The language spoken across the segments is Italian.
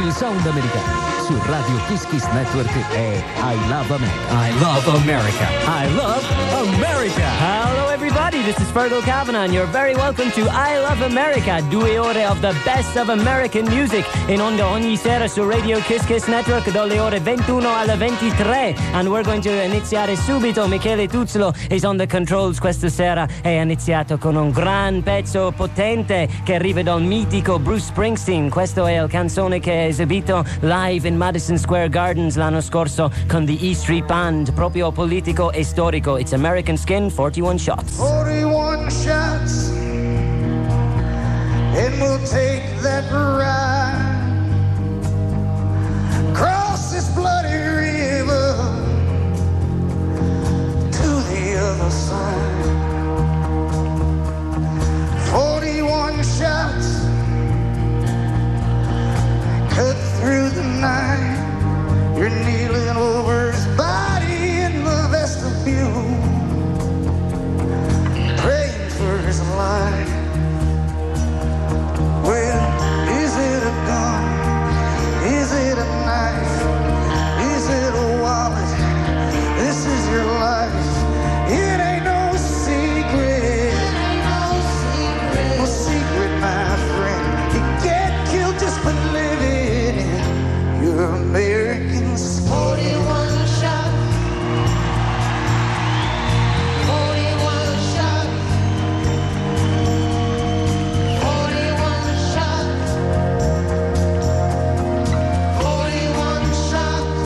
i sound americani su Radio Kiss Kiss Network è I Love America. I love America. I Love America. Hello everybody, this is Fergal Kavanagh and you're very welcome to I Love America, 2 ore of the best of American music, in onda ogni sera su Radio Kiss Kiss Network dalle ore 21 alle 23, and we're going to iniziare subito. Michele Tuzzolo is on the controls questa sera e ha iniziato con un gran pezzo potente che arriva dal mitico Bruce Springsteen. Questo è il canzone che ha esibito live in Madison Square Gardens l'anno scorso con the E Street Band, proprio politico e storico. It's American Skin, 41 shots. 41 shots, and we'll take that ride across this bloody river to the other side. 41 shots, cut through the night. You're kneeling over his body in the vestibule, praying for his life. Well, is it a gun? Is it a knife? Is it a wallet? This is your life. It ain't no secret. No secret, my friend. You get killed just for living in your American skin. 41 shots. 41 shots. 41 shots. 41 shots.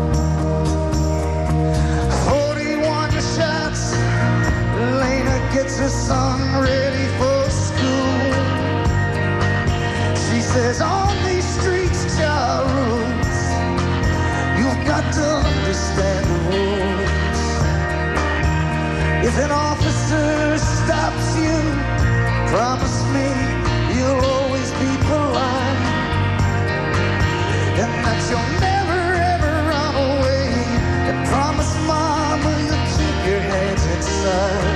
41 shots. Lena gets her son ready for school. She says, on these streets, Ja rules. You've got to understand the rules. If an officer stops you, promise me you'll always be polite, and that you'll never ever run away, and promise mama you'll keep your hands inside.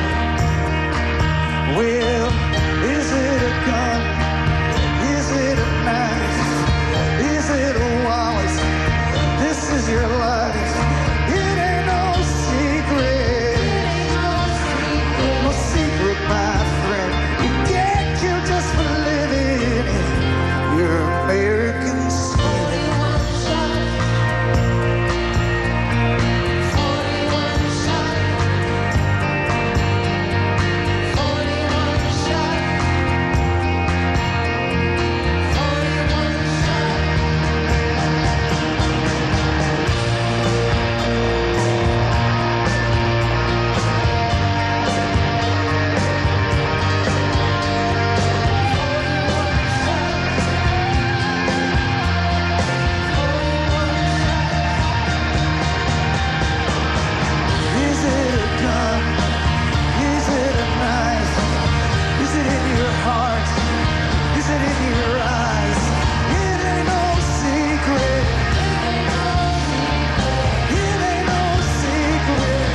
Well, is it a gun? Is it a knife? Is it a wallet? This is your life. It ain't no secret. No secret, my friend. You get killed just for living in your American skin. 41 shots. 41 shots. 41 shots. 41 shots. Is it a gun? Is it a knife? Is it in your heart? Is it in your eyes? It ain't no secret. It ain't no secret.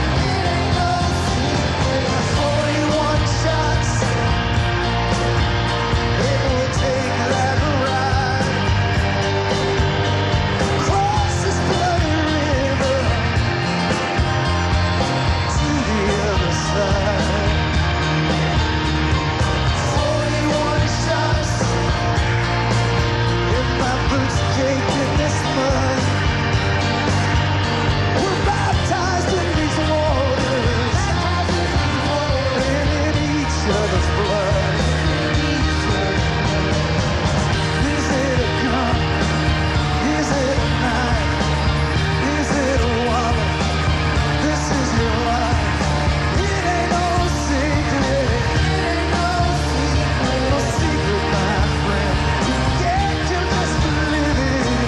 41 shots. It will take that ride across this bloody river to the other side. 41 shots. If my boots caked in this mud, we're baptized in these waters and in each other's blood. Is it a gun? Is it a knife? Is it a wallet? This is your life. It ain't no secret. No secret, my friend. You get killed just for living.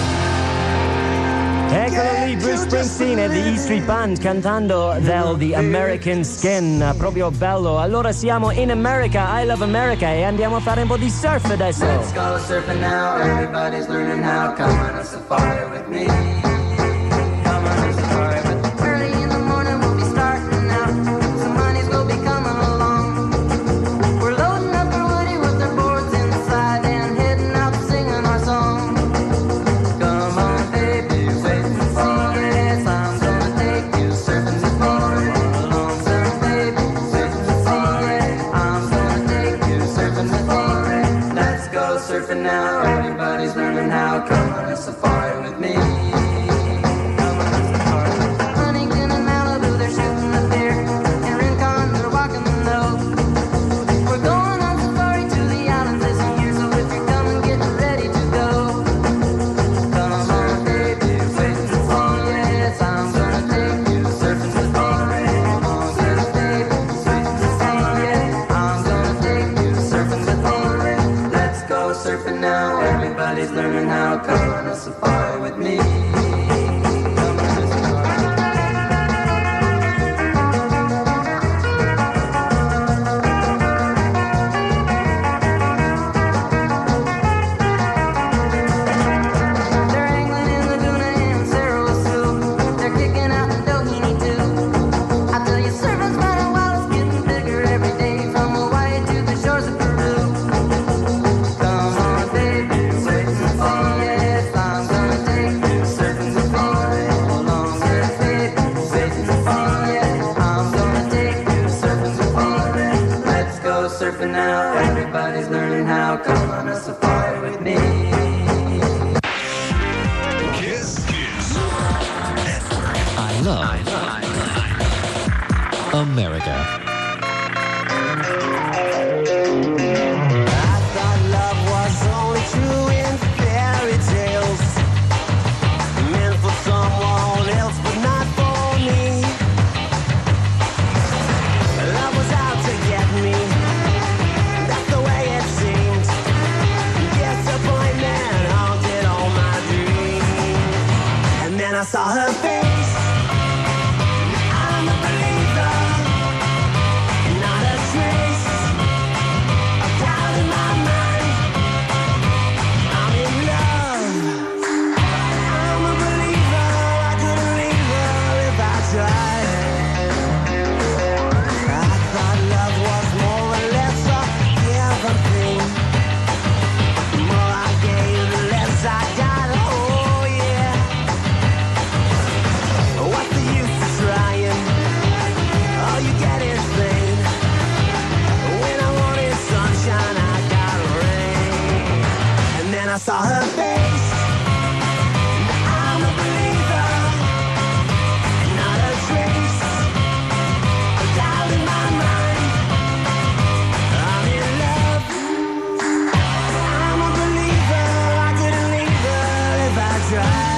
Eccolo lì Bruce Springsteen e the E Street Band cantando The American Skin, proprio bello. Allora siamo in America, I Love America, e andiamo a fare un po' di surf adesso. Let's go surfing now, everybody's learning how. Come on a safari with me. Come on a safari with me. Early in the morning we'll be starting out. Some honeys will be coming along. We're loading up our woody with our boards inside and heading out singing our song. surfing now. Everybody's learning how. Come on a safari with me. Come on a safari with me. Huntington and Malibu, they're shooting the deer. In Rincon, they're walking the nose. We're going on safari to the islands this year, so if you're coming, get ready to go. Come on, baby, wait and see. Yes, I'm gonna take you surfing with me. Come on, yes, baby, wait and see. Yes, I'm gonna take you surfing with me. Let's go surfing now. Everybody's learning how. Come on a safari with me. Come on a safari. They're angling in Laguna and Cerro Azul. They're kicking out the Doheny too. I tell you, surfing's fun and wild, it's getting bigger every day. From Hawaii to the shores of Peru. Come on, baby, wait and see. Yes, I'm gonna take you surfing with me. Hold on, yes, baby, wait and see. Yes, I'm gonna take you surfing with me. Let's go surfing now. Everybody's learning how. Come on a safari with me. Kiss Kiss. I love America. I thought love was only true in fairy tales, meant for someone else but not for me. Love was out to get me, that's the way it seemed. Disappointment haunted all my dreams. And then I saw her face. I'm a believer, not a trace of doubt in my mind. I'm in love. I'm a believer. I couldn't leave her if I tried. I thought love was more or less a given thing. The more I gave, the less I got. Oh yeah. What's the use of trying? All you get is pain. When I wanted sunshine, I got rain. And then I saw her face. I'm a believer, not a trace of doubt in my mind. I'm in love. I'm a believer. I couldn't leave her if I tried.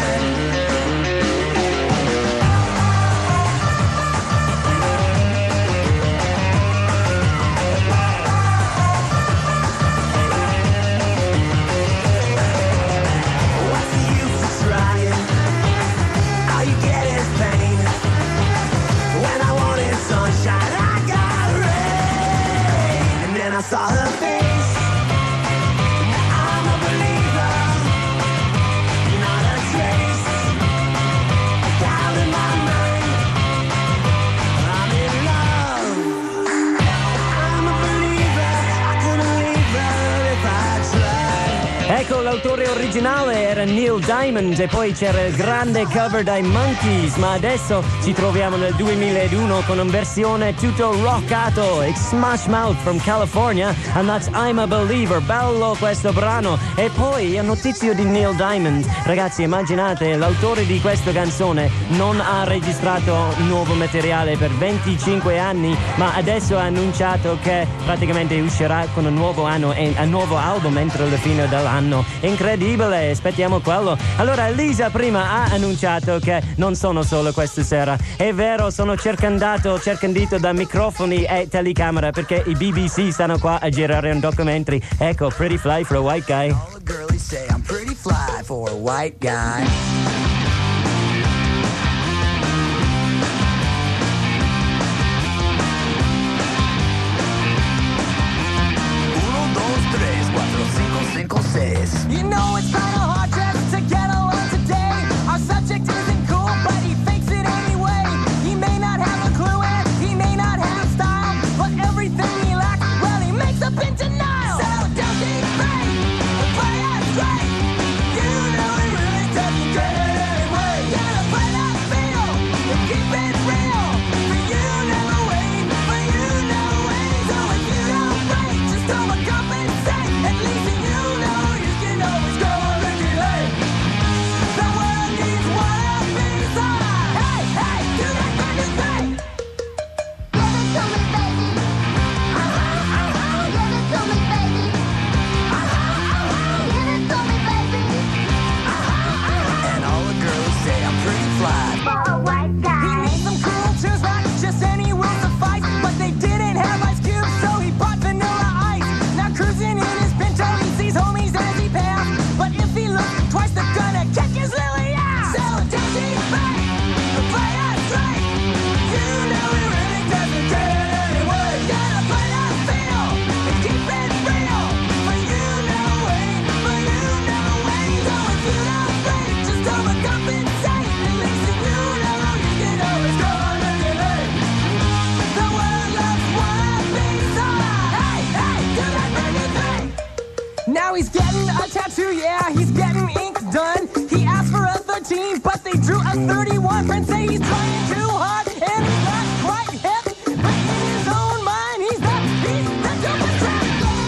What's the use of trying? All you get is pain. When I wanted sunshine, I got rain. And then I saw her face. I'm a believer, not a trace of doubt in my mind. I'm in love. I'm a believer. I couldn't leave her if I tried. Ecco, l'autore originale era Neil Diamond e poi c'era il grande cover dai Monkees, ma adesso ci troviamo nel 2001 con una versione tutto rockato. It's Smash Mouth from California and that's I'm a Believer. Bello questo brano. E poi a notizia di Neil Diamond, ragazzi, immaginate, l'autore di questa canzone non ha registrato nuovo materiale per 25 anni, ma adesso ha annunciato che praticamente uscirà con un nuovo album entro la fine dell'anno. Incredibile, aspettiamo quello. Allora Lisa prima ha annunciato che non sono solo questa sera. È vero, sono cercandito da microfoni e telecamera perché i BBC stanno qua a girare un documentario. Ecco, Pretty Fly for a White Guy. All the girlies say I'm pretty fly for a white guy. You know it's kinda hard just to get along today. Our subject isn't cool, but he fakes it anyway. He may not have a clue and he may not have style, but everything he lacks, well, he makes up in denial. So don't be fake, play it straight. You know he really doesn't get it anyway. Gotta play that feel, and keep it real. For you never wait, for you never wait. So if you don't break, just overcompensate. At least you know getting a tattoo, yeah, he's getting ink done. He asked for a 13, but they drew a 31. Friends say he's trying too hard, and he's not quite hip. But in his own mind, he's the dopest trap.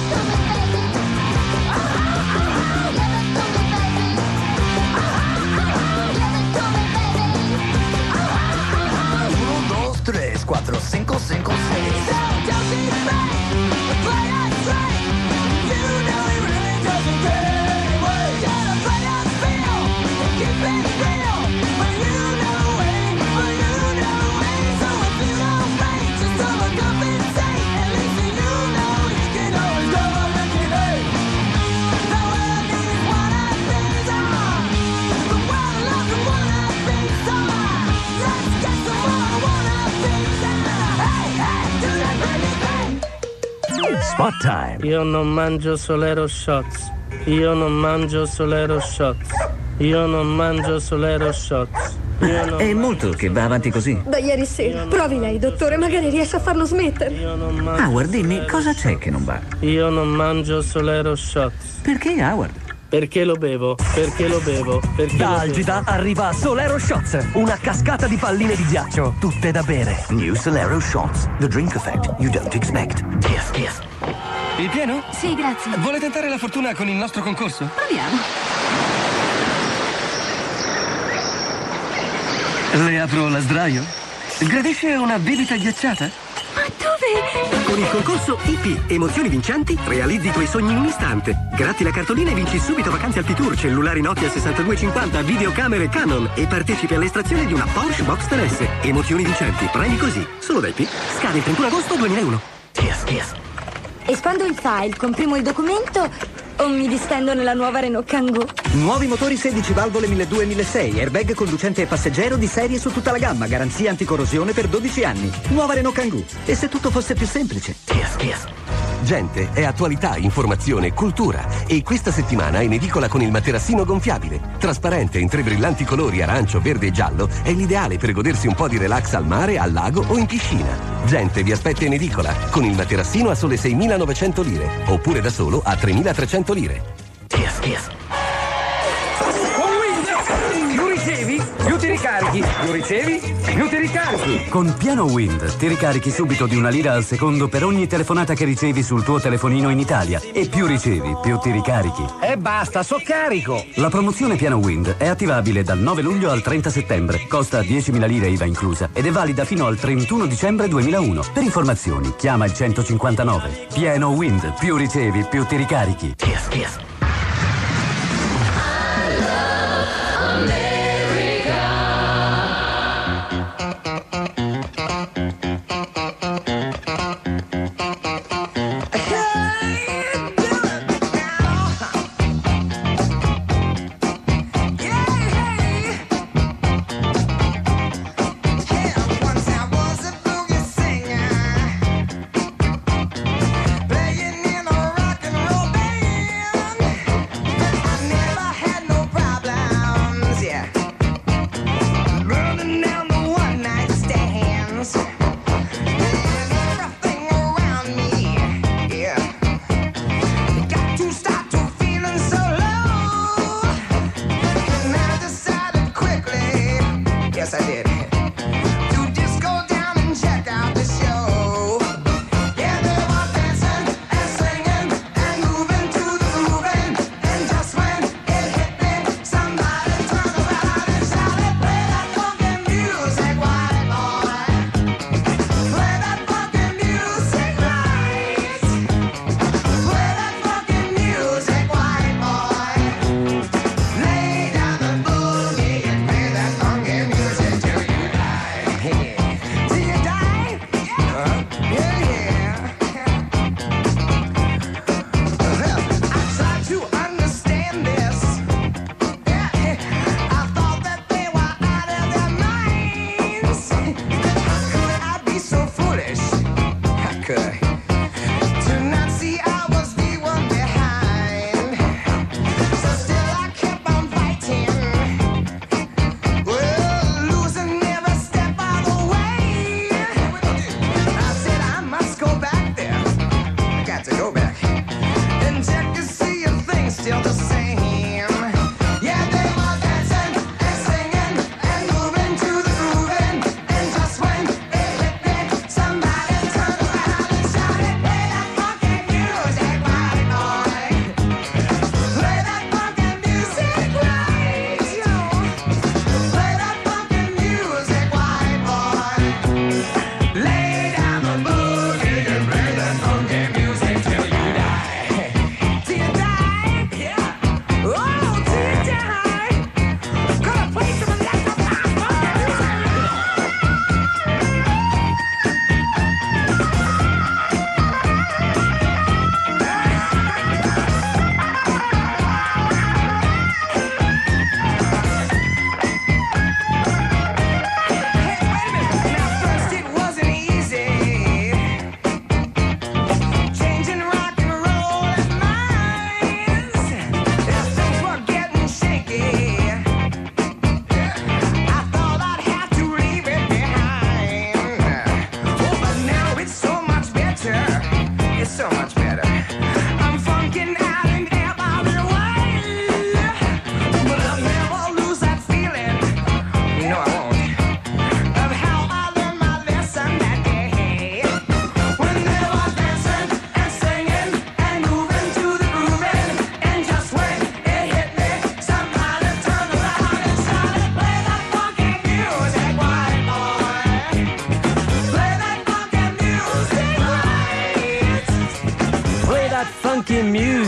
Tres, cuatro, cinco, cinco, seis. So don't be fake, play it straight. You know he really doesn't care. Well, you gotta play it feel and keep it real. But you know it. So if you don't fake, just overcompensate. At least you know you can always go on looking at. The world needs wannabes on. The world loves a wannabe star. Let's get some more wannabes and hey, do that crazy thing. Spot time. Io non mangio Solero Shots. Io non mangio Solero Shots. Io non mangio Solero Shots. È molto che va avanti così. Da ieri sera. Provi lei, dottore, magari riesce a farlo smettere. Howard, dimmi, cosa c'è che non va? Io non mangio Solero Shots. Perché, Howard? Perché lo bevo? Perché lo bevo? Perché Da Algida arriva Solero Shots, una cascata di palline di ghiaccio, tutte da bere. New Solero Shots. The drink effect you don't expect. Kiss, kiss. Il pieno? Sì, grazie. Vuole tentare la fortuna con il nostro concorso? Proviamo. Le apro la sdraio? Gradisce una bibita ghiacciata? Ma dove? Con il concorso IP Emozioni Vincenti realizzi i tuoi sogni in un istante. Gratti la cartolina e vinci subito vacanze Alpitour, cellulari Nokia 6250, videocamere Canon e partecipi all'estrazione di una Porsche Boxster S. Emozioni Vincenti, premi così, solo da IP. Scade il 31 agosto 2001. Kiss, kiss. Espando il file, comprimo il documento o mi distendo nella nuova Renault Kangoo? Nuovi motori 16 valvole 1200-1600, airbag conducente e passeggero di serie su tutta la gamma, garanzia anticorrosione per 12 anni. Nuova Renault Kangoo. E se tutto fosse più semplice? Kiss, kiss. Gente, è attualità, informazione, cultura. E questa settimana in edicola con il materassino gonfiabile. Trasparente in 3 brillanti colori arancio, verde e giallo, è l'ideale per godersi un po' di relax al mare, al lago o in piscina. Gente vi aspetta in edicola con il materassino a sole 6.900 lire. Oppure da solo a 3.300 lire. Kiss, kiss. Più ricevi, più ti ricarichi. Più ricevi, più ti ricarichi. Con Piano Wind ti ricarichi subito di 1 lira al secondo per ogni telefonata che ricevi sul tuo telefonino in Italia. E più ricevi, più ti ricarichi. E basta, so carico. La promozione Piano Wind è attivabile dal 9 luglio al 30 settembre. Costa 10.000 lire IVA inclusa ed è valida fino al 31 dicembre 2001. Per informazioni chiama il 159. Piano Wind, più ricevi, più ti ricarichi. Kiss, kiss. Playing in a rock and roll band.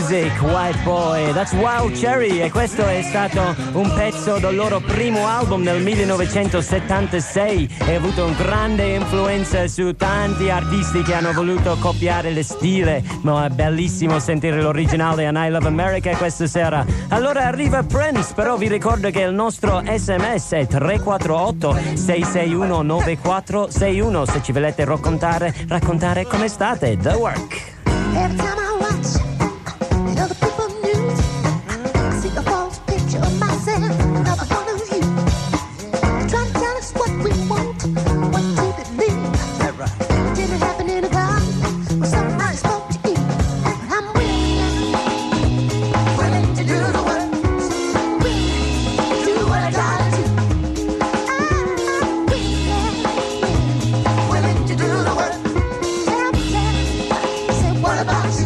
Music, White Boy, that's Wild Cherry, e questo è stato un pezzo del loro primo album nel 1976 e ha avuto una grande influenza su tanti artisti che hanno voluto copiare le stile, ma è bellissimo sentire l'originale a I Love America questa sera. Allora arriva Prince, però vi ricordo che il nostro SMS è 348 661 9461 se ci volete raccontare come state. The Work. Every time I watch other people's news, I see a false picture of myself, another one of you. They try to tell us what we want, what to believe. It didn't happen in a garden, or somebody's supposed to eat. But I'm willing to do the work, willing to do what I gotta do. I'm willing to do the work. Tell me, say what about you?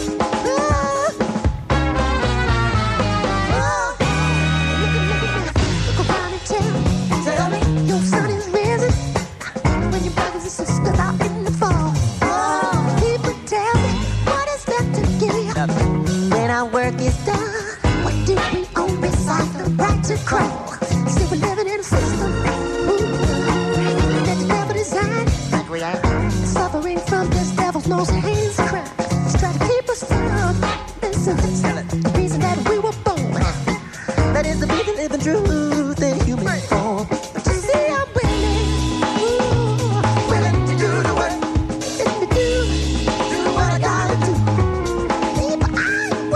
Tell me your sun is risen when your brothers and sisters are in the fall. People tell me what is left to give you when our work is done. What do we own besides the right to crawl? See, we're living in a system that the devil designed. Suffering from this devil's most heinous crime. It's trying to keep us from the reason that we were born. That is the reason living truth in human form. But you see, I'm willing to do the work, to do what I gotta do. People, I'm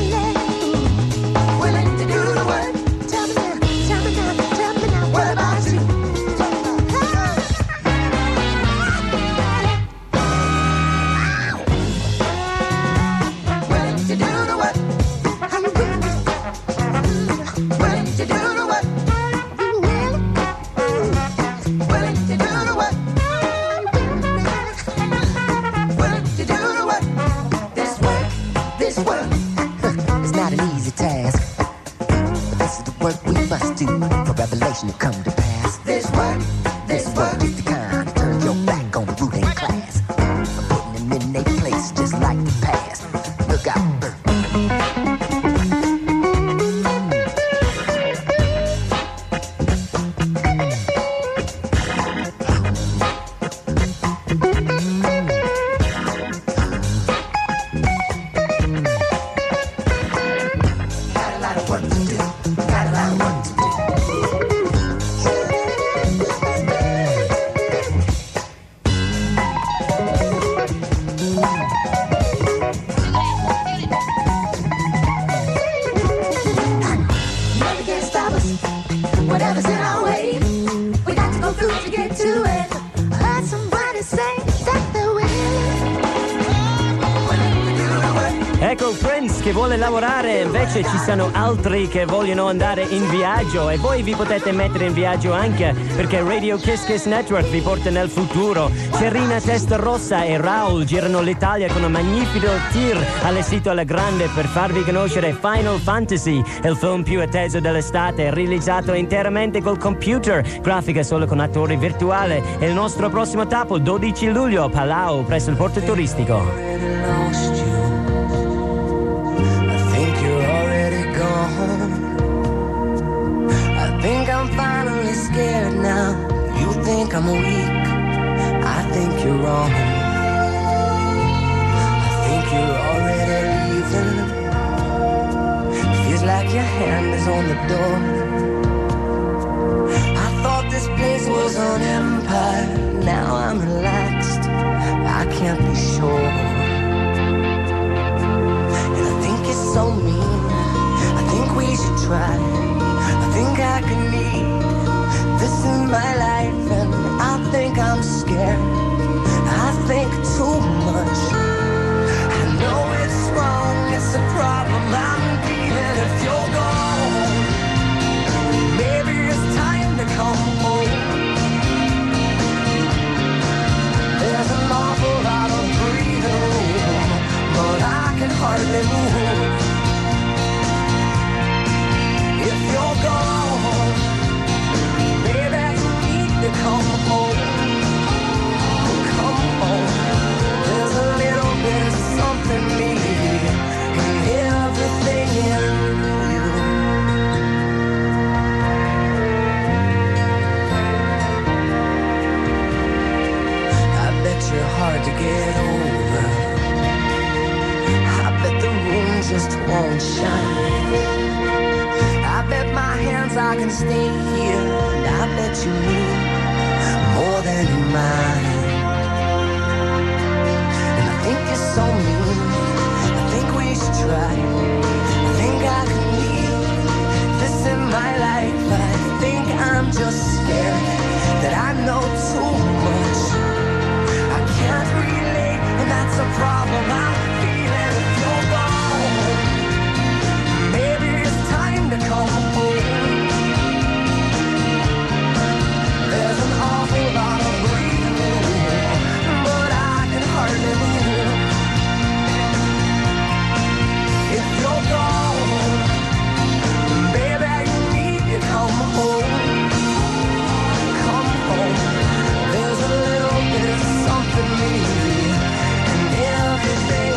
willing to do the work. Tell me now, what about you? Willing to do the work. Are you willing to do the work? Willing to do the work. Willing to do the work. This work is not an easy task, but this is the work we must do for revelation to come to pass. This work is the kind that turns your back on the ruling class, putting them in their place just like the past. Look out. Got a lot of work to do. Got a lot of work to do. Nothing can stop us. Whatever's in our way, we got to go through to get to it. I heard somebody say that they're willing to do the work. Ecco Prince che vuole lavorare, invece ci sono altri che vogliono andare in viaggio e voi vi potete mettere in viaggio anche perché Radio Kiss Kiss Network vi porta nel futuro. Cerina Testarossa e Raul girano l'Italia con un magnifico tour allestito alla grande per farvi conoscere Final Fantasy, il film più atteso dell'estate, realizzato interamente col computer, grafica solo con attori virtuali. E il nostro prossimo tappo 12 luglio a Palau presso il porto turistico. Lost you. I think you're already gone. I think I'm finally scared now. You think I'm weak. I think you're wrong. I think you're already leaving. Feels like your hand is on the door. I thought this place was an empire. Now I'm relaxed. I can't be sure. It's so mean. I think we should try. I think I can need this in my life, and I think I'm scared. I think too much. I know it's wrong. It's a problem I'm dealing. If you're gone, maybe it's time to come home. There's an awful lot of breathing room, but I can hardly move. I can stay here, and I bet you need more than you mind. And I think you're so mean, I think we should try. I think I can need this in my life. I think I'm just scared that I know too much. I can't relate, and that's a problem I'm feeling. If you're gone, maybe it's time to come home. There's an awful lot of breathing room, but I can hardly move. If you're gone, baby, you need to come home. Come home. There's a little bit of something maybe in everything.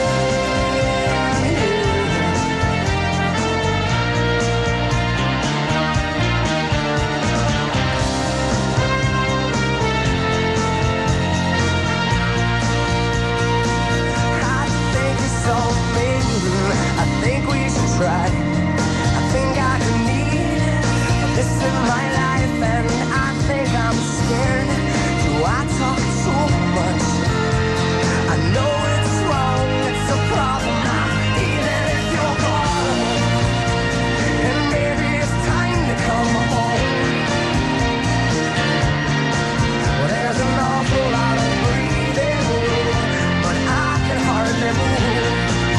I think we should try. I think I can need this in my life, and I think I'm scared. Do I talk too much? I know it's wrong, it's a problem. Even if you're gone, and maybe it's time to come home. Well, there's an awful lot of breathing room, but I can hardly move.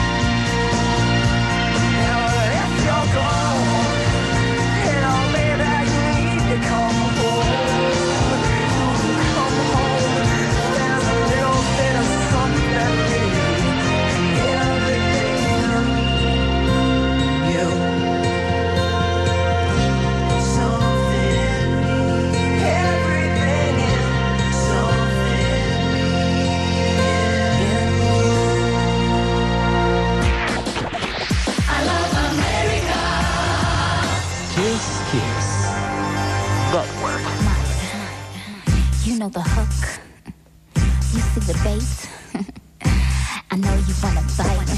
You know the hook. You see the bass. I know you wanna bite.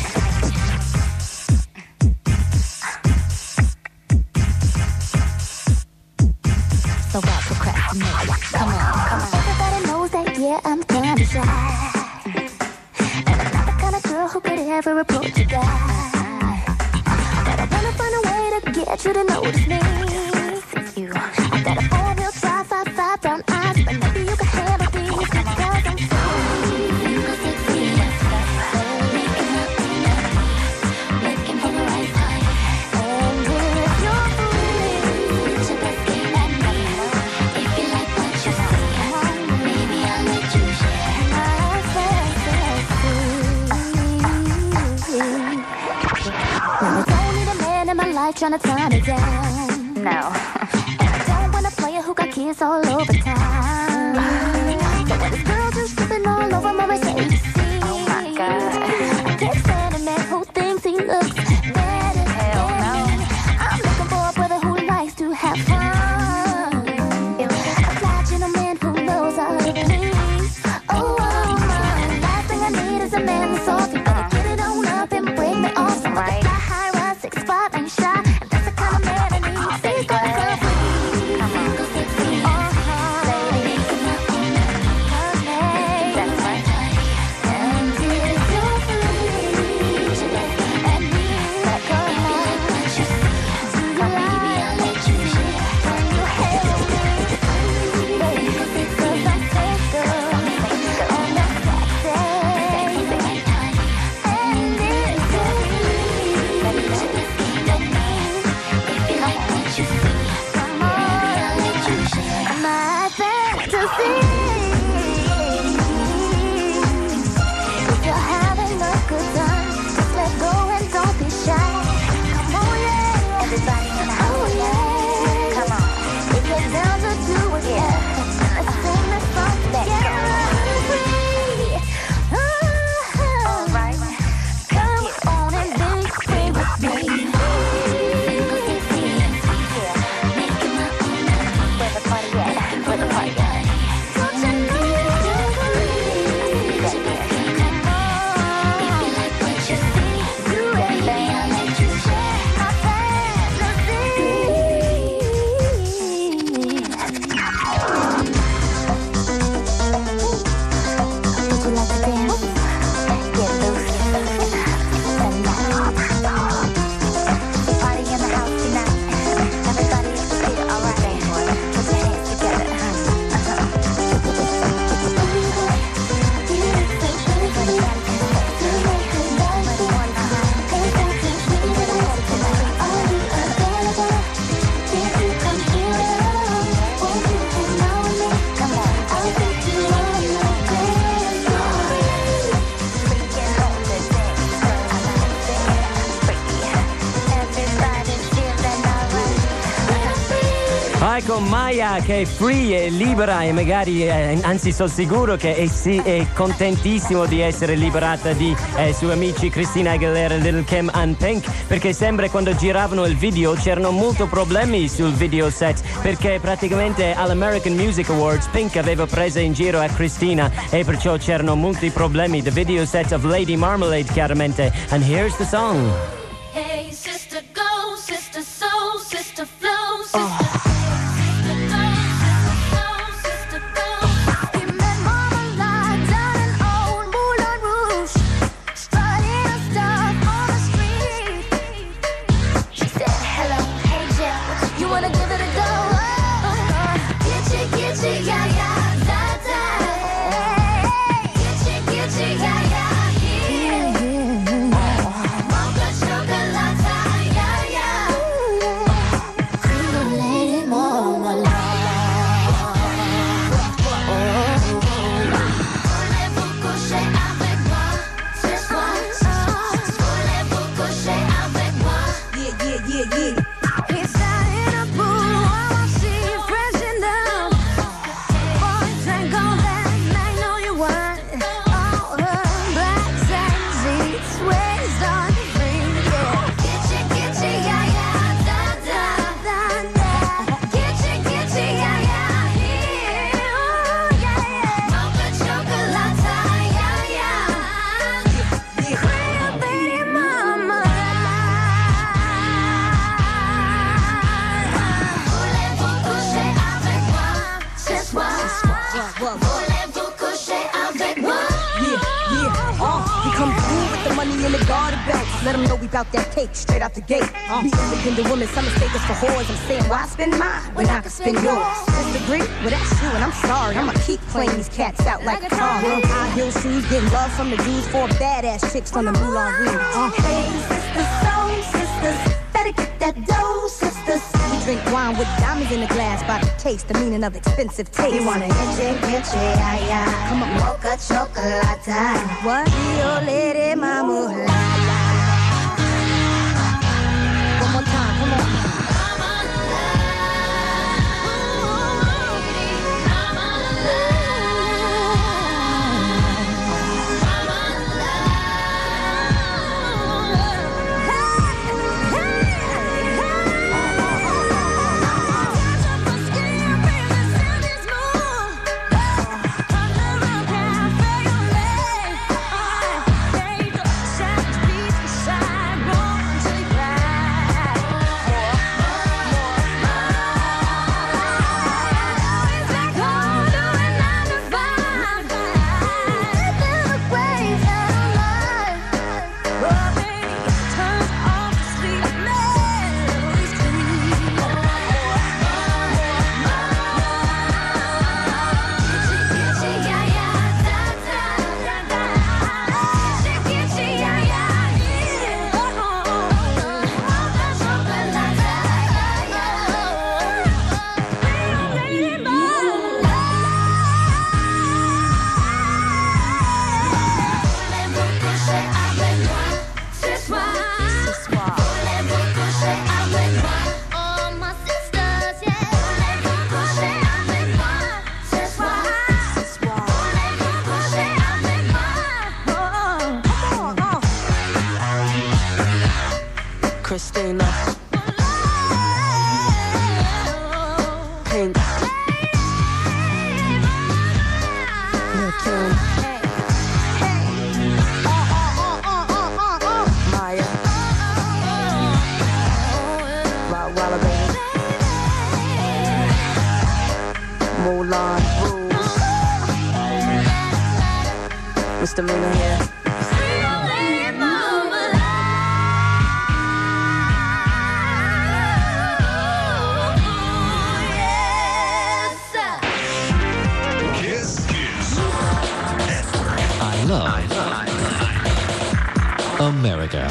So why procrastinate? Come on. Everybody knows that, yeah, I'm kinda shy. And I'm not the kind of girl who could ever approach a guy. But I wanna find a way to get you to notice me. I got a 4-wheel drive, 5 brown eyes, but maybe you can handle these because I'm looking for the right time. And if you're free, you should just get at me. If you like what you see, maybe I'll let you share my fantasy. Now I don't need a man in my life trying to tie me down. No. Who got kids all over town. But when this girl just tripping all over my Mercedes. Oh my God. I can't stand a man who thinks he looks better than me. I'm looking for a brother who likes to have fun. A fly gentleman who knows how to please. Oh, last thing I need is a man who's soft. You better get it on up and break me off. Somebody fly high, run 6'5", ain't shy. And that's the kind of man I need. Please go to club. Ecco Maya che è free, è libera e magari, anzi sono sicuro che è contentissimo di essere liberata di suoi amici Christina Aguilera e Lil' Kim and Pink, perché sembra quando giravano il video c'erano molti problemi sul video set, perché praticamente all'American Music Awards Pink aveva preso in giro a Christina e perciò c'erano molti problemi. The video set of Lady Marmalade chiaramente, and here's the song. Hey, sister, go, sister, soul, sister, flow, sister. Let them know we bout that cake straight out the gate. We independent women, some mistake us for whores. I'm saying, why spend mine when I can spend yours? Disagree? Well, that's you, and I'm sorry. I'ma keep playing these cats out like a car. High heel shoes, getting love from the dudes, 4 badass chicks from the Moulin Rouge. Hey, sisters, soul sisters, better get that dough, sisters. We drink wine with diamonds in the glass by the case, the meaning of expensive taste. You wanna get yeah, yeah. Come on, mocha chocolate. What? Rio Lady Mama. One more time, come on. Christina Pink Lil' Kim Maya Walla Baby Moulin Rouge Misdemeanor here. America.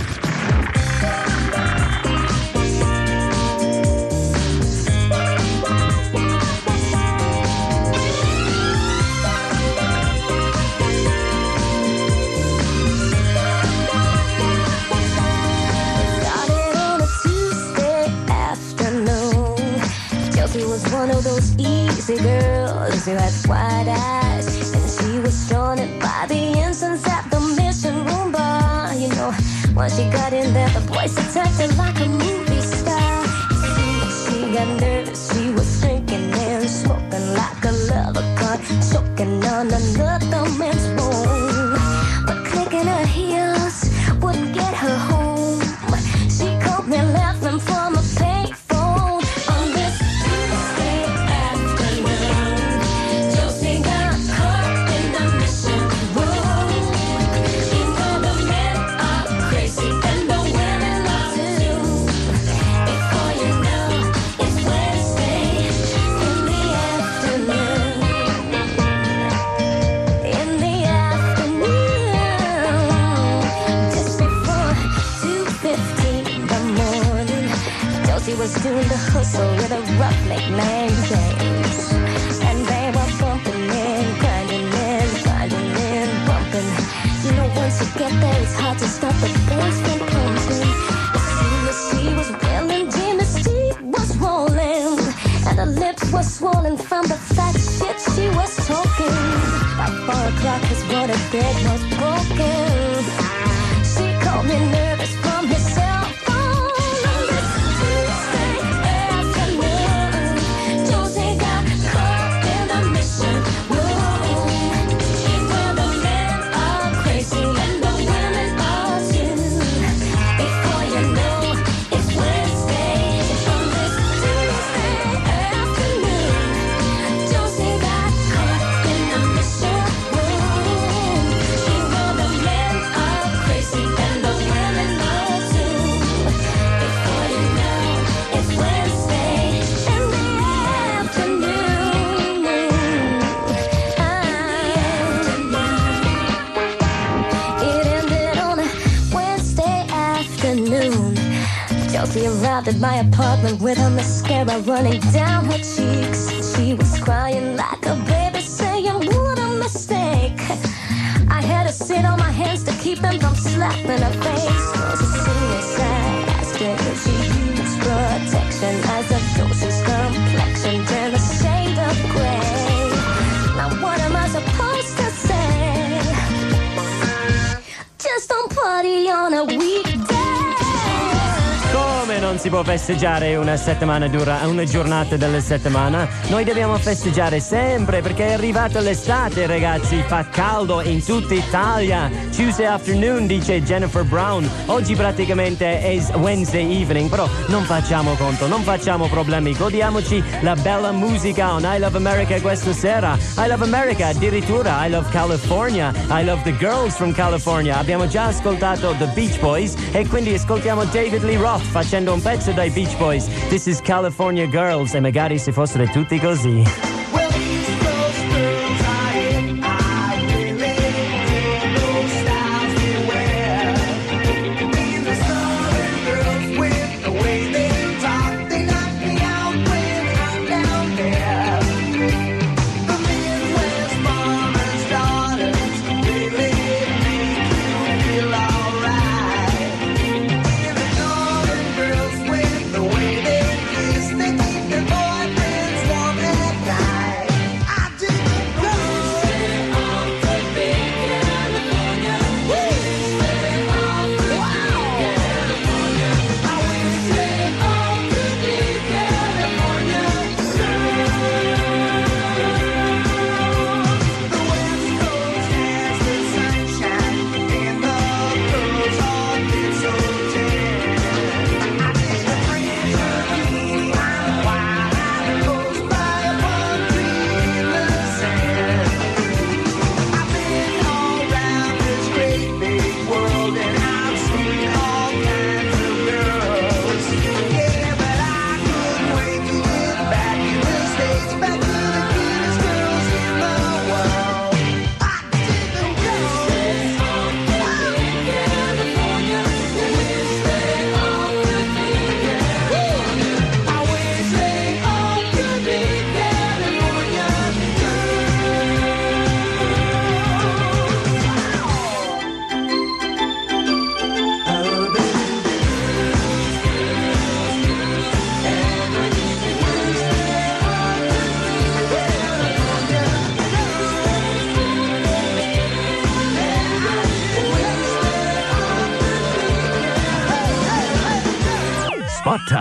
Started on a Tuesday afternoon. Feel Josie was one of those easy girls who had white eyes, and she was drawn in by the incense at the Mission Room bar. You know, once she got in there, the boys attacked her like a movie star. She got nervous, she was drinking and smoking like a lover caught choking on another man's bone. But clicking her heels wouldn't get her home. She called me laughing from a payphone on this Tuesday afternoon. Josie got caught in the Mission Room. You know the men are crazy and the women are too. Before you know, it's Wednesday in the afternoon. In the afternoon, just before 2:15 in the morning, Josie was doing the hustle with a roughneck named James, and they were bumping in, grinding in, bumping. You know, once you get there, it's hard to stop the bass from pumping. As soon as she was willing, Jimmy's teeth was rolling, and her lips were swollen from the fat shit she was talking. By 4 o'clock, his water bed was broken. She called me nervous from his cell phone on this Tuesday afternoon. Josie got caught in the Mission Room. Where the men are crazy and the women are too. Before you know, it's Wednesday on this Tuesday afternoon. Josie got caught in the Mission Room. Where the men are crazy and the women are too. Before you know, it's Wednesday in the afternoon. It ended on a Wednesday afternoon. Josie arrived at my apartment with her mascara running down her cheeks. She was crying like a baby, saying, what a mistake. I had to sit on my hands to keep them from slapping her face. 'Cause as soon as I asked her if she used protection, I said, Josie's complexion turned a shade of gray. Now what am I supposed to say? Just don't party on a weekday. Come non si può festeggiare una settimana dura, una giornata della settimana? Noi dobbiamo festeggiare sempre perché è arrivata l'estate, ragazzi. Fa caldo in tutta Italia. Tuesday afternoon, dice Jennifer Brown. Oggi praticamente è Wednesday evening, però non facciamo conto, non facciamo problemi. Godiamoci la bella musica on I Love America questa sera. I Love America, addirittura I Love California, I Love the Girls from California. Abbiamo già ascoltato The Beach Boys e quindi ascoltiamo David Lee Roth facendo un pezzo dai Beach Boys. This is California Girls, e magari se fossero tutti così. The way they kiss, they keep their boyfriends warm at night.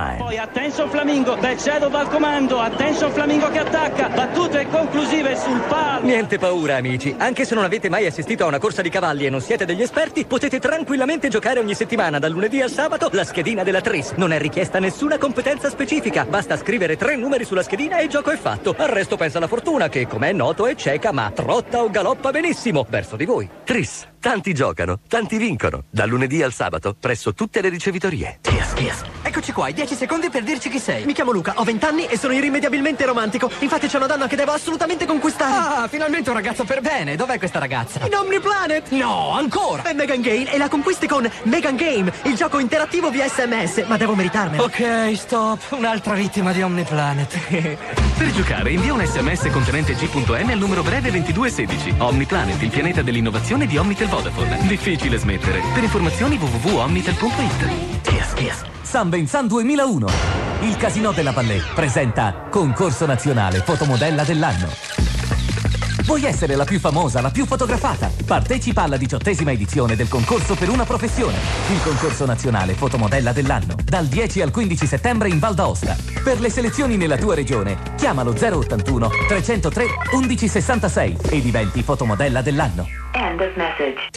time. Poi attention Flamingo, Bad Shadow va al comando, attention Flamingo che attacca, battute conclusive sul palo. Niente paura, amici. Anche se non avete mai assistito a una corsa di cavalli e non siete degli esperti, potete tranquillamente giocare ogni settimana, dal lunedì al sabato, la schedina della Tris. Non è richiesta nessuna competenza specifica. Basta scrivere 3 numeri sulla schedina e il gioco è fatto. Al resto pensa la fortuna, che com'è noto è cieca, ma trotta o galoppa benissimo. Verso di voi. Tris. Tanti giocano, tanti vincono. Dal lunedì al sabato, presso tutte le ricevitorie. Eccoci qua, i 10 secondi per dirci chi sei. Mi chiamo Luca, ho 20 anni e sono irrimediabilmente romantico. Infatti c'è una donna che devo assolutamente conquistare. Ah, finalmente un ragazzo per bene. Dov'è questa ragazza? In Omniplanet! No, ancora! È Megan Game e la conquisti con Megan Game, il gioco interattivo via SMS, ma devo meritarmelo. Ok, stop. Un'altra vittima di Omniplanet. Per giocare, invia un SMS contenente G.M al numero breve 2216. Omniplanet, il pianeta dell'innovazione di Omnitel Vodafone. Difficile smettere. Per informazioni www.omnitel.it. San Vincent 2001. Il Casino della Vallée presenta Concorso Nazionale Fotomodella dell'anno. Vuoi essere la più famosa, la più fotografata? Partecipa alla 18ª edizione del concorso per una professione. Il Concorso Nazionale Fotomodella dell'anno. Dal 10 al 15 settembre in Val d'Aosta. Per le selezioni nella tua regione, chiamalo 081 303 1166 e diventi fotomodella dell'anno. End of message.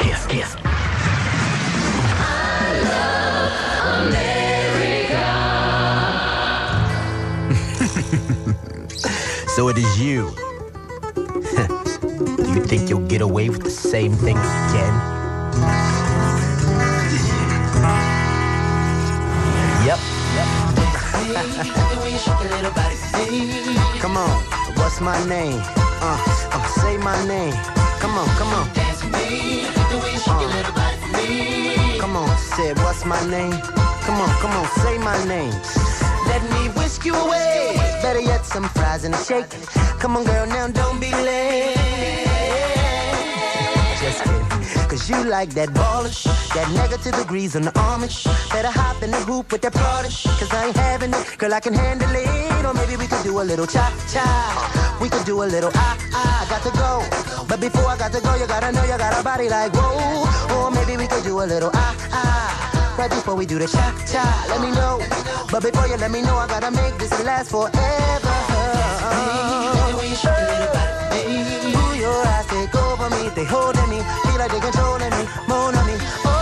So it is you. Do you think you'll get away with the same thing again? Yep. Come on, what's my name? Say my name. Come on. Come on, say what's my name? Come on, say my name. Let me whisk you away. Better yet, some fries and a shake. Come on, girl, now don't be late. Just kidding. Cause you like that ballish, that negative degrees on the armish. Better hop in the hoop with that proddish. Cause I ain't having it, girl, I can handle it. Or maybe we could do a little cha-cha. We could do a little got to go. But before I got to go, you gotta know you got a body like whoa. Or maybe we could do a little right before we do the cha-cha. Let me know. But before you let me know, I gotta make this last forever. Ooh, your eyes take over me, they holding me, feel like they controlling me, more on me.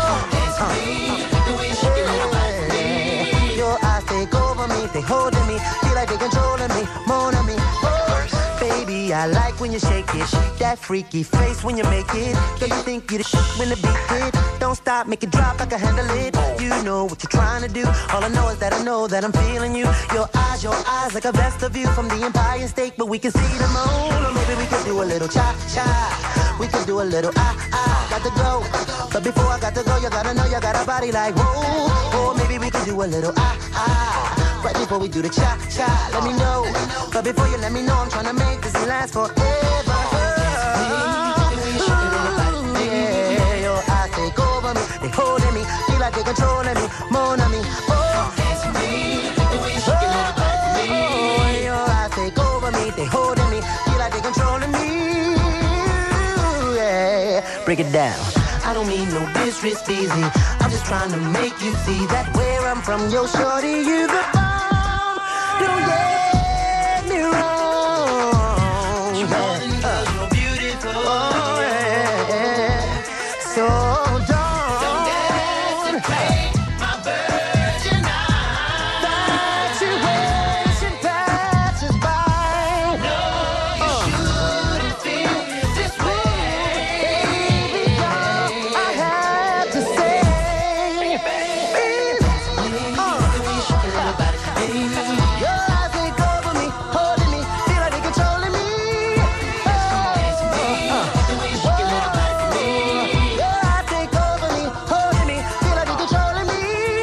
Your eyes take over me, they holding me, feel like they controlling me, more on me. Baby, I like when you shake it, that freaky face when you make it. Girl, you think you the shit when the beat hit. Don't stop, make it drop, I can handle it. You know what you're trying to do. All I know is that I know that I'm feeling you. Your eyes like a vest of you from the Empire State, but we can see the moon. Or maybe we could do a little cha-cha. We could do a little got to go. But before I got to go, you gotta know you got a body like whoa. Or maybe we could do a little right before we do the cha-cha. Let me know. But before you let me know, I'm trying to make this last forever. Yeah, your eyes take over me, they holding me, feel like they controlling me, more on me. Your eyes take over me, they holding me, feel like they controlling me. Yeah, break it down. I don't mean no disrespect, easy. I'm just trying to make you see that where I'm from, yo, shorty, you the bomb. Don't get me wrong. You're more than good, you're beautiful. Oh, yeah. So don't desecrate my virgin eyes. That situation passes by. No, you shouldn't feel this way. Baby, I have to say, your eyes take over me, holding me, feel like they controlling me. Your eyes take over me, holding me, feel like they controlling me.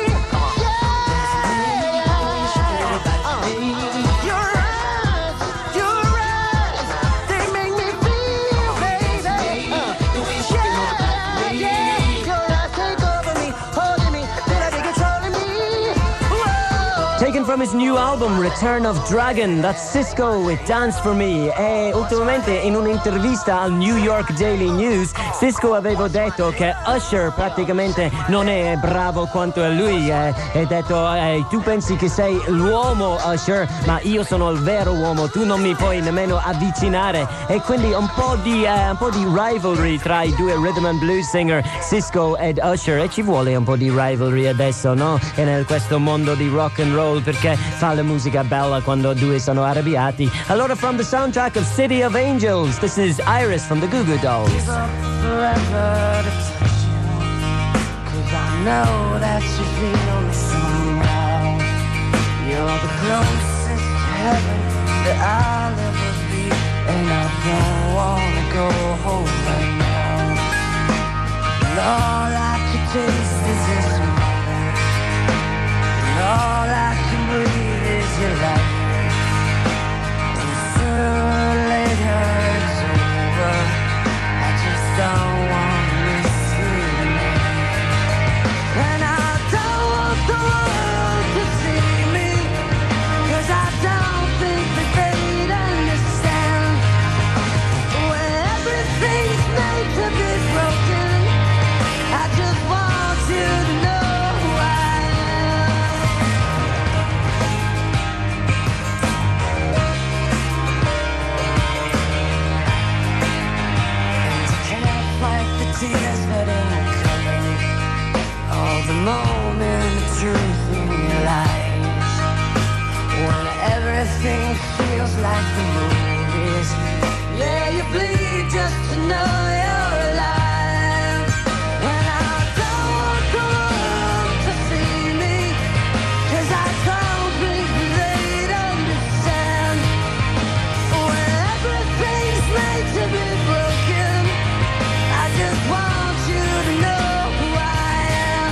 Your eyes, they make me feel, baby. Your eyes take over me, holding me, feel like they controlling me. Whoa. Take taken from his new album Return of Dragon. That's Cisco with Dance For Me. E ultimamente in un'intervista al New York Daily News Cisco aveva detto che Usher praticamente non è bravo quanto è lui. Ha detto tu pensi che sei l'uomo Usher, ma io sono il vero uomo, tu non mi puoi nemmeno avvicinare. E quindi un po' di rivalry tra i due rhythm and blues singer Cisco ed Usher, e ci vuole un po' di rivalry adesso, no? E in questo mondo di rock and roll, perché fa la musica bella quando due sono arrabbiati. Allora, from the soundtrack of City of Angels, this is Iris from the Goo Goo Dolls. Give up forever to touch you, 'cause I know that you feel me somehow. You're the closest to heaven that I'll ever be, and I don't wanna go home right now. And all I can taste is this moment, and all I can breathe is your life. And sooner or later it's over, I just don't want to miss you. And I don't want the world to see me, 'cause I don't think that they'd understand. When everything's made to be broken, I just want you to know who I am. And I can't fight the tears that ain't coming, all the moment of truth in your eyes. When everything feels like the movies, yeah, you bleed just to know you're alive. And I don't want the world to see me, 'cause I don't think they'd understand. When everything's made to be broken, I just want you to know who I am.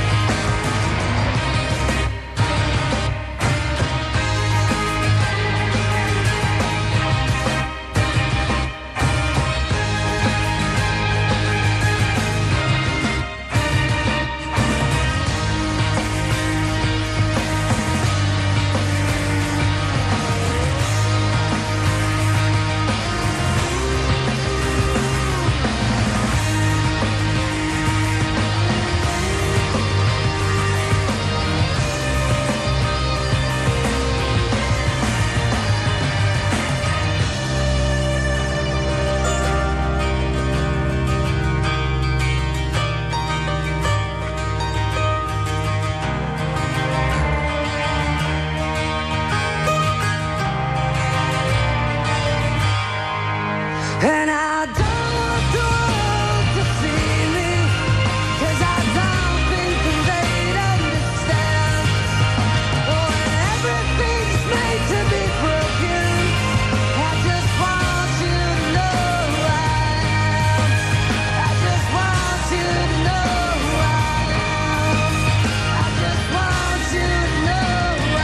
And I don't want the world to see me, 'cause I don't think that they'd understand. When everything's made to be broken, I just want you to know who I am. I just want you to know who I am. I just want you to know who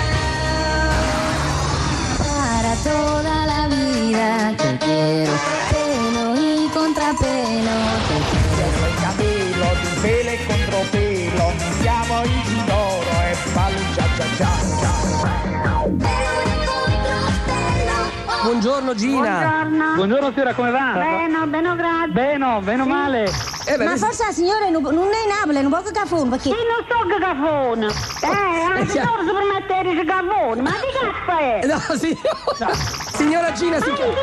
I am. Para toda la vida te quiero, pelo y contrapelo te quiero. Il capello di pelo e contropelo, siamo in Gindoro e ballo cia cia cia cia. Buongiorno Gina. Buongiorno. Buongiorno signora, come va? Bene, grazie. Bene male. Ma forse la signora non è Napoli, non può che cafone, perché... Sì, non so che cafone. La signora si permette di dire cafone, ma di cazzo è? No, signora. Signora Gina, si chiama.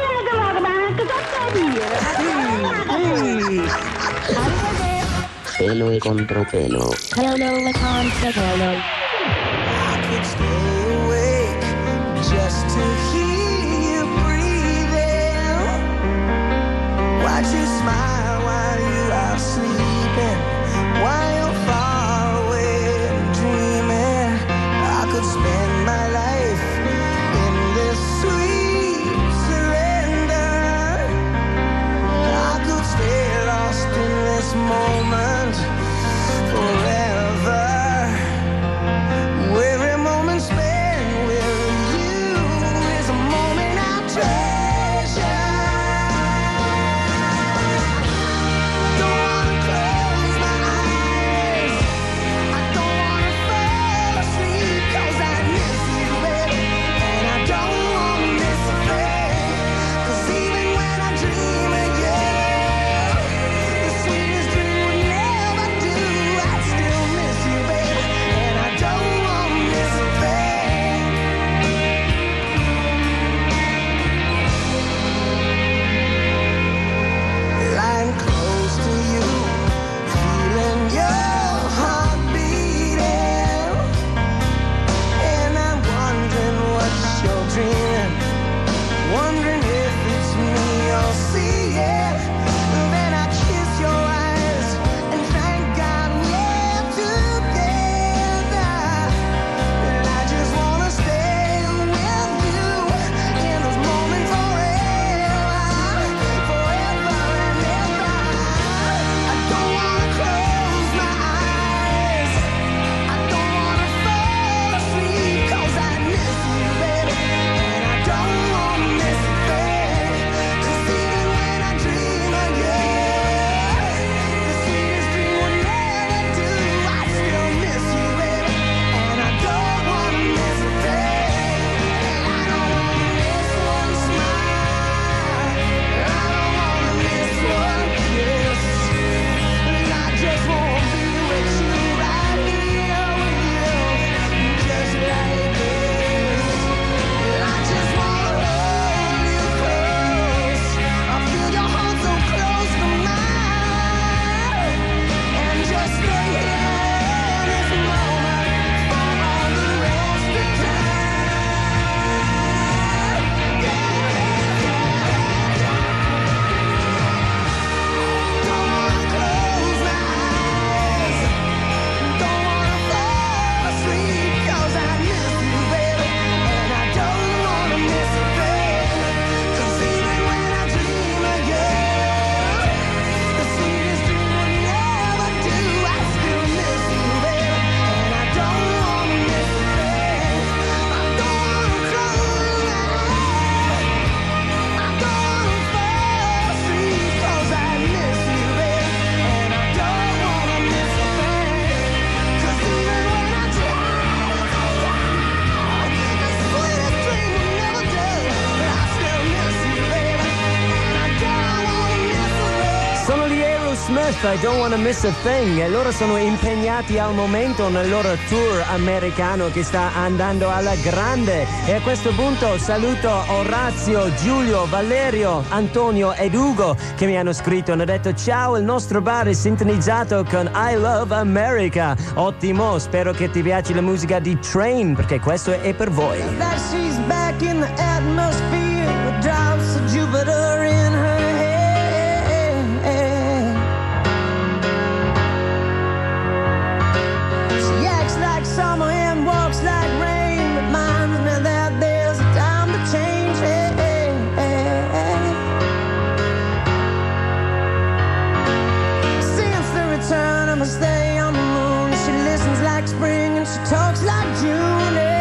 Pelo e contropelo. Pelo e contrapelo. I could stay awake just to hear you breathing. Watch you smile while you are sleeping, while you're far away and dreaming. I could spend my life in this sweet surrender. I could stay lost in this moment forever. Cliff, I Don't Wanna Miss a Thing. E loro sono impegnati al momento nel loro tour americano che sta andando alla grande. E a questo punto saluto Orazio, Giulio, Valerio, Antonio ed Ugo che mi hanno scritto. Hanno detto ciao, il nostro bar è sintonizzato con I Love America. Ottimo, spero che ti piaci la musica di Train, perché questo è per voi. That she's back in the atmosphere with drops of Jupiter in her head. She acts like summer and walks like rain. Reminds me that there's a time to change. Since the return of my stay on the moon, she listens like spring and she talks like June.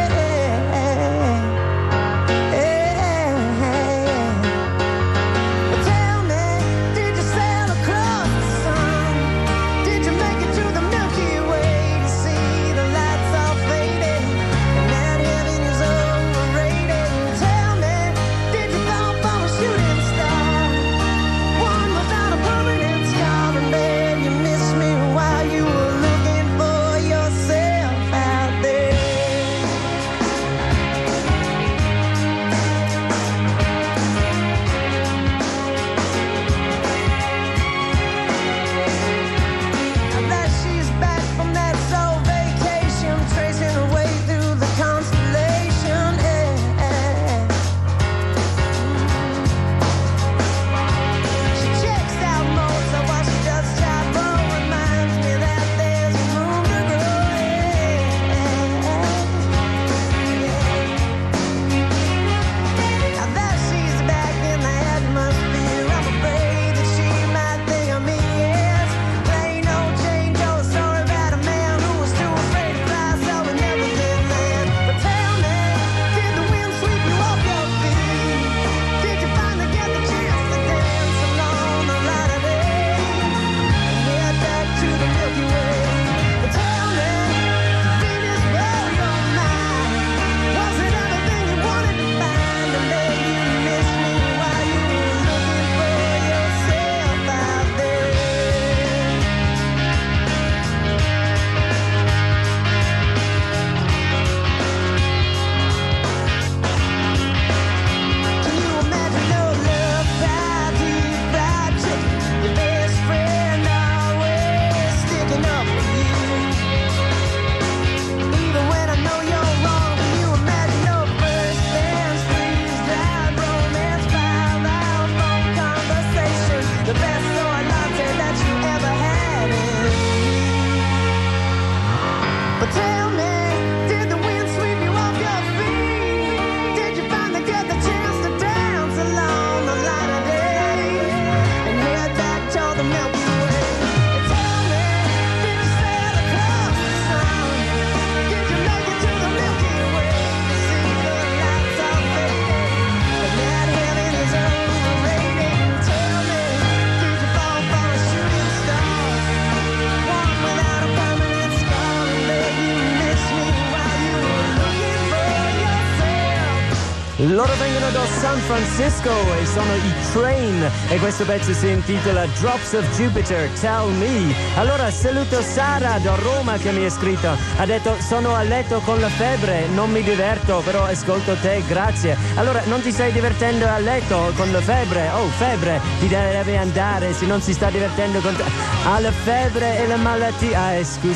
Loro vengono da San Francisco e sono i Train e questo pezzo si intitola Drops of Jupiter, Tell Me. Allora saluto Sara da Roma che mi ha scritto, ha detto sono a letto con la febbre, non mi diverto però ascolto te, grazie. Allora non ti stai divertendo a letto con la febbre? Oh, febbre, ti deve andare se non si sta divertendo con te. Ha la febbre e la malattia.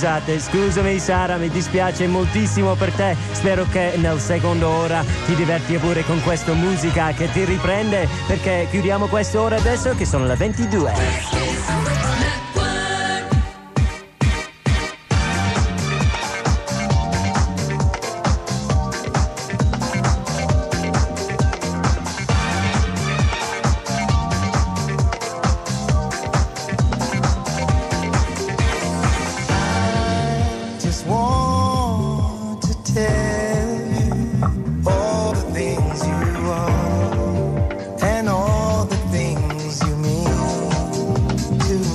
Scusami Sara, mi dispiace moltissimo per te, spero che nel secondo ora ti diverti pure con questa musica che ti riprende, perché chiudiamo quest'ora adesso che sono le 22. To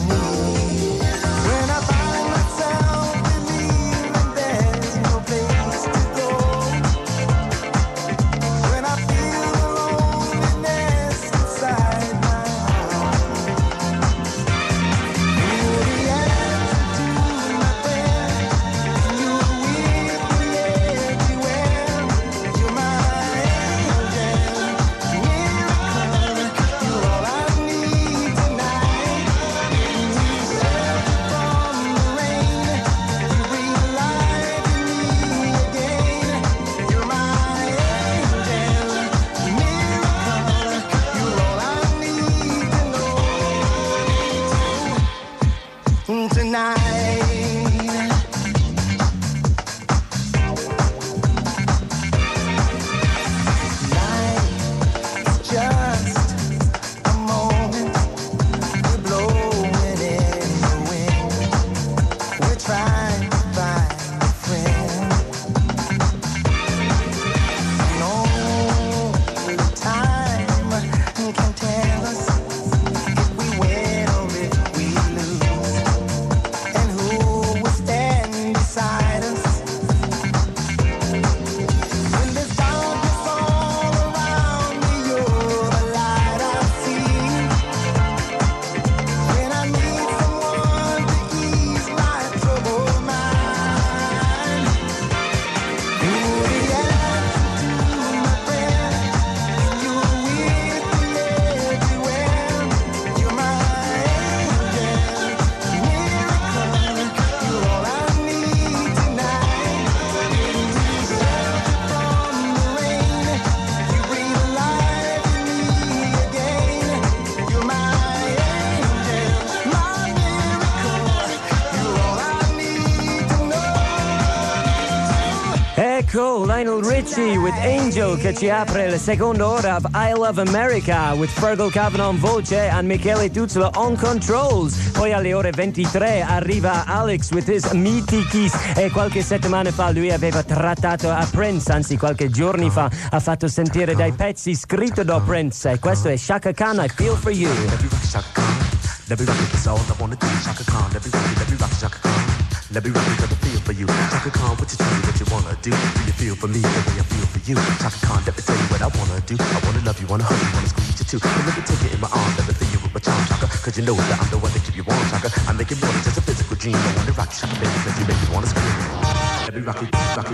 Lionel Richie with Angel che ci apre la seconda ora of I Love America with Fergal Cavanagh on voce and Michele Tuzzolo on controls. Poi alle ore 23 arriva Alex with his Meaty Kiss e qualche settimana fa lui aveva trattato a Prince, anzi qualche giorni fa ha fatto sentire dai pezzi scritti da Prince e questo è Chaka Khan, I Feel For You. Let me rock it, that's all I wanna do. Chaka Khan, let me rock it, Chaka Khan. Let me rock it, 'cause I feel for you. Chaka Khan, what you tell me what you wanna do? Do you feel for me the way I feel for you? Chaka Khan, let me tell you what I wanna do. I wanna love you, wanna hug you, wanna squeeze you too. And let me take it in my arms, let me feel you with my charm, Chaka. 'Cause you know that I'm the one that keep you warm, Chaka. I make it more than just a physical dream. I wanna rock you, Chaka, baby, 'cause you make me wanna scream. Let me rock it, rock it.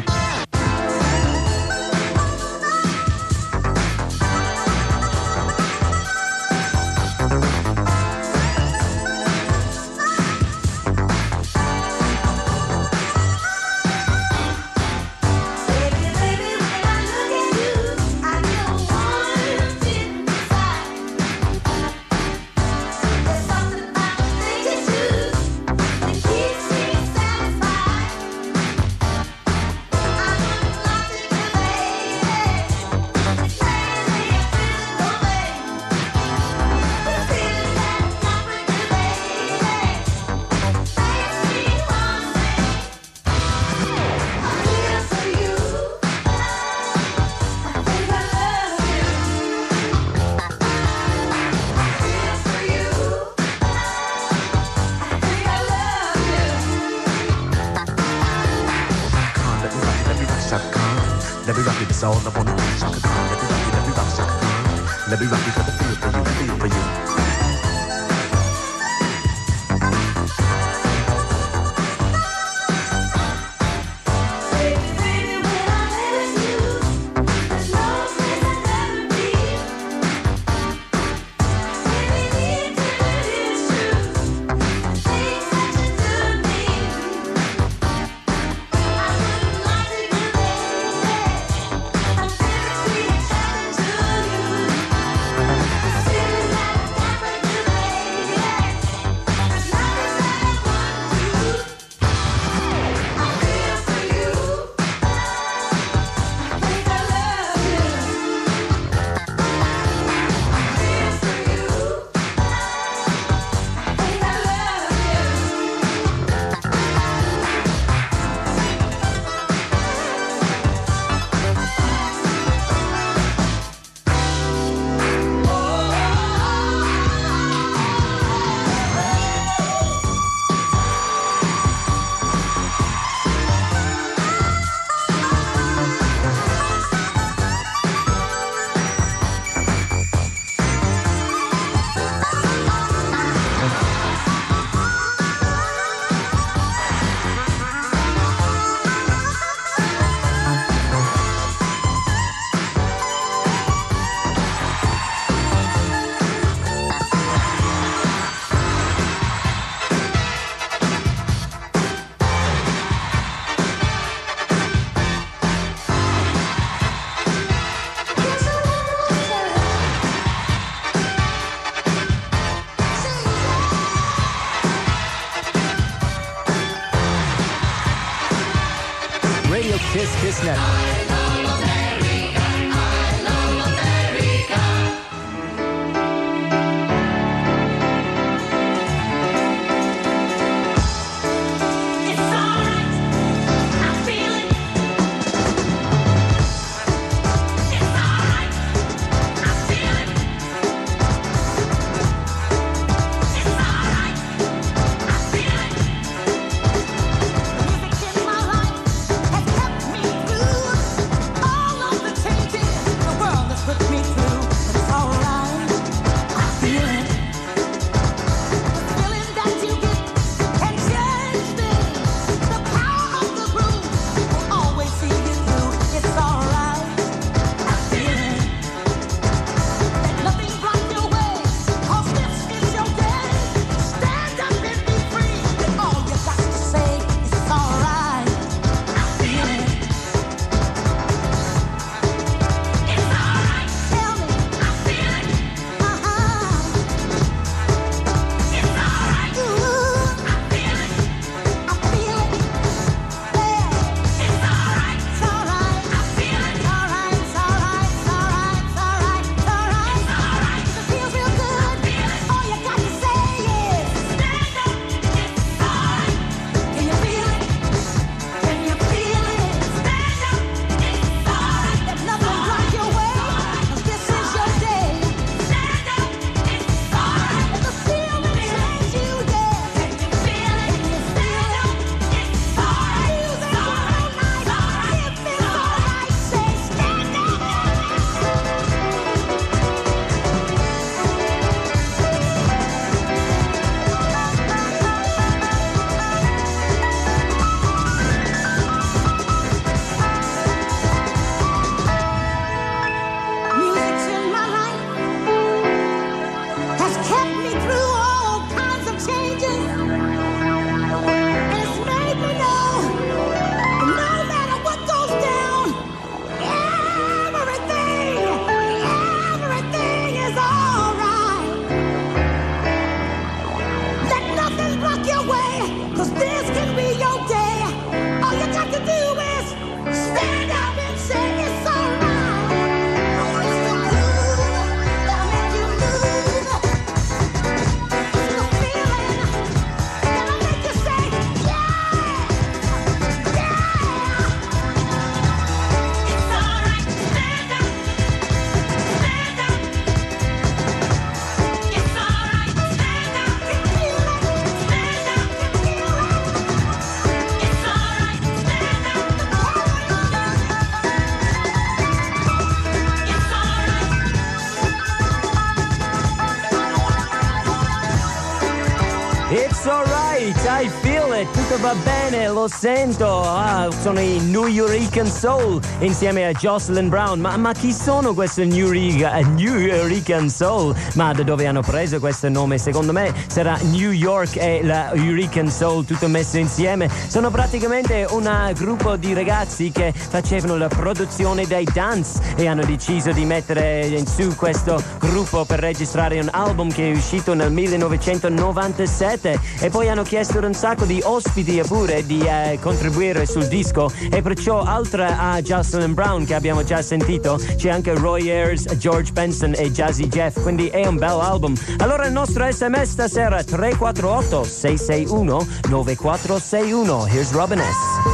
That's all I wanna do. Chaka Khan, let me rock it, Chaka Khan. Let me rock it, 'cause I feel for you, feel for you. Kiss Kiss Network. Music in my life has kept me through. I feel it, tutto va bene, lo sento. Sono i New Eurekan Soul insieme a Jocelyn Brown. Ma chi sono questi New Eurekan Soul? Ma da dove hanno preso questo nome? Secondo me sarà New York e la Eurekan Soul tutto messo insieme. Sono praticamente un gruppo di ragazzi che facevano la produzione dei dance e hanno deciso di mettere in su questo gruppo per registrare un album che è uscito nel 1997 e poi hanno chiesto un sacco di ospiti pure di contribuire sul disco e perciò oltre a Jocelyn Brown che abbiamo già sentito c'è anche Roy Ayers, George Benson e Jazzy Jeff, quindi è un bel album. Allora il nostro SMS stasera 348 661 9461. Here's Robin S.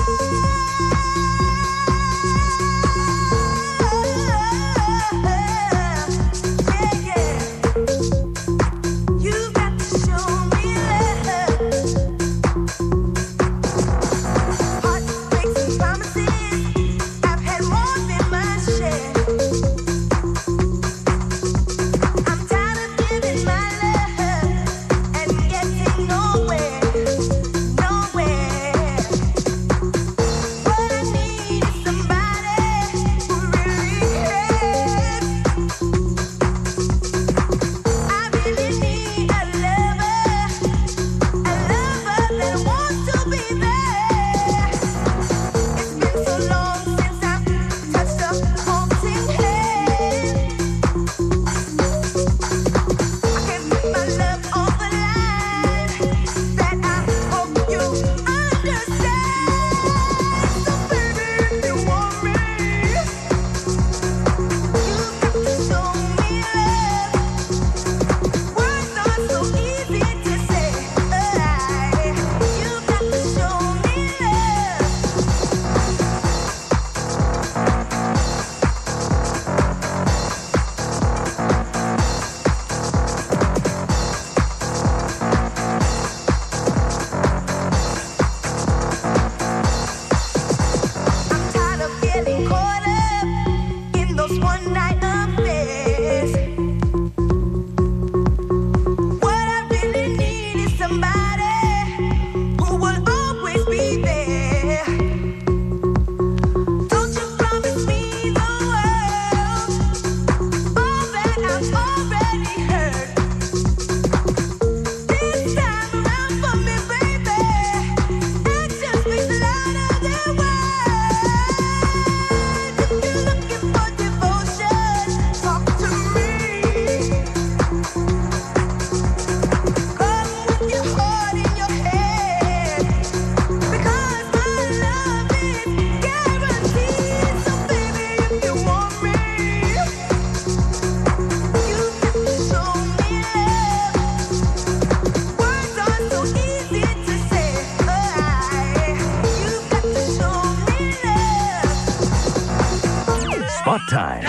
Spot Time.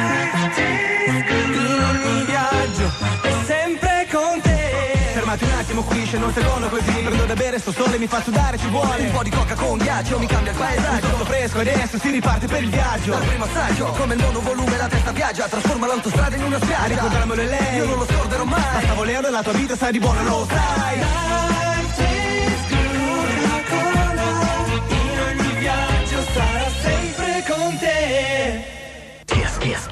Il viaggio è sempre con te. Fermati un attimo qui, scendo un secondo così. Prendo da bere, sto sole, mi fa sudare, ci vuole un po' di coca con ghiaccio, mi cambia il paesaggio. Tutto fresco e adesso si riparte per il viaggio. Dal primo assaggio, come il monovolume la testa viaggia, trasforma l'autostrada in una spiaggia. Ricordiamolo è lei, io non lo scorderò mai. Basta volere la tua vita, sai di buono, lo sai. In ogni viaggio sarà sempre con te. Kiss.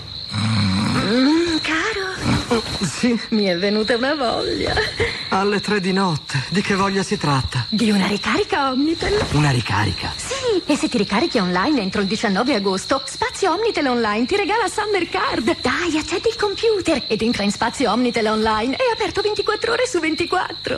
Caro? Sì? Mi è venuta una voglia. Alle 3 di notte. Di che voglia si tratta? Di una ricarica Omnitel. Una ricarica? Sì, e se ti ricarichi online entro il 19 agosto, Spazio Omnitel Online ti regala Summer Card. Dai, accendi il computer ed entra in Spazio Omnitel Online. È aperto 24 ore su 24.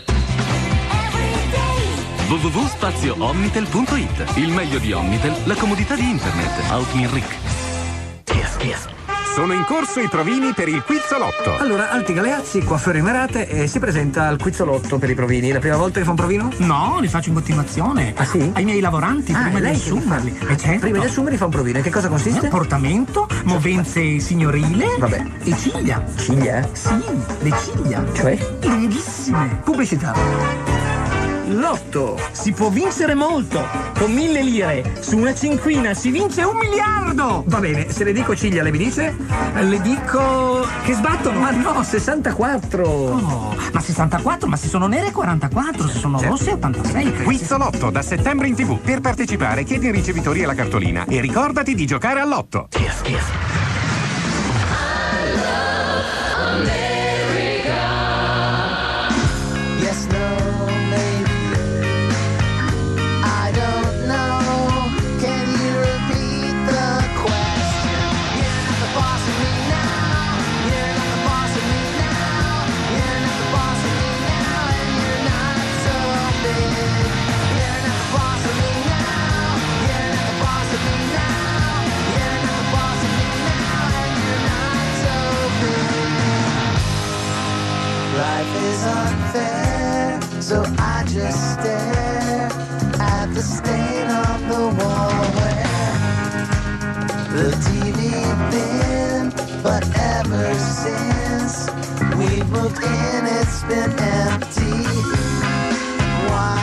www.spazioomnitel.it. Il meglio di Omnitel, la comodità di internet. Outmin Rick. Kiss. Sono in corso i provini per il Quizzolotto. Allora, Alti Galeazzi, coiffeur Emerate, e si presenta al Quizzolotto per i provini. È la prima volta che fa un provino? No, li faccio in continuazione. Ah sì? Ai miei lavoranti, prima di assumerli. Certo. Prima di assumerli fa un provino. E che cosa consiste? Portamento, movenze signorile. Vabbè. E ciglia. Ciglia? Sì, le ciglia. Cioè? Lunghissime. Pubblicità. Lotto, si può vincere molto. Con 1000 lire su una cinquina si vince 1 miliardo. Va bene, se le dico ciglia, lei mi dice? Le dico che sbattono. Ma no, 64. Oh, ma 64? Ma se sono nere 44, se sono rosse 86. Quizzolotto da settembre in TV. Per partecipare chiedi ai ricevitori e la cartolina e ricordati di giocare al lotto. Yes, no, maybe. I don't know. Can you repeat the question? You're not the boss of me now. You're not the boss of me now. You're not the boss of me now, and you're not so big. You're not the boss of me now. You're not the boss of me now. You're not the boss of me now, and you're not so big. Life is unfair, so I just stare at the stain on the wall where the TV been. But ever since we moved in, it's been empty. Why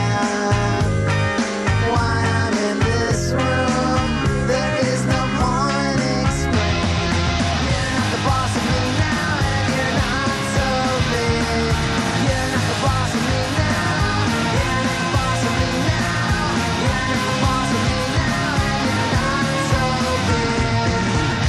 I'm in this room, there is no point explaining. You're not the boss of me now, and you're not so big. You're not the boss of me now. You're not the boss of me now. You're not the boss of me now, and you're not so big.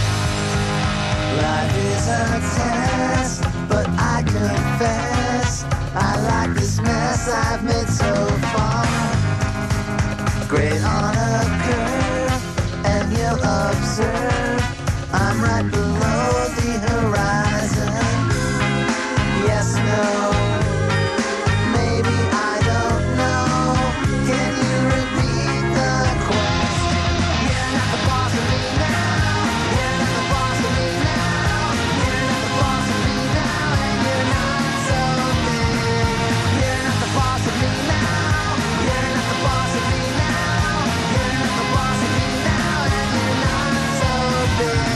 Life is a test, but I confess I like this mess I've made so far. Great on a curve, and you'll observe I'm right below the horizon. Yes, no, maybe I don't know. Can you repeat the question? You're not the boss of me now. You're not the boss of me now. You're not the boss of me now, and you're not so big. You're not the boss of me now. You're not the boss of me now. You're not the boss of me now, and you're not so big.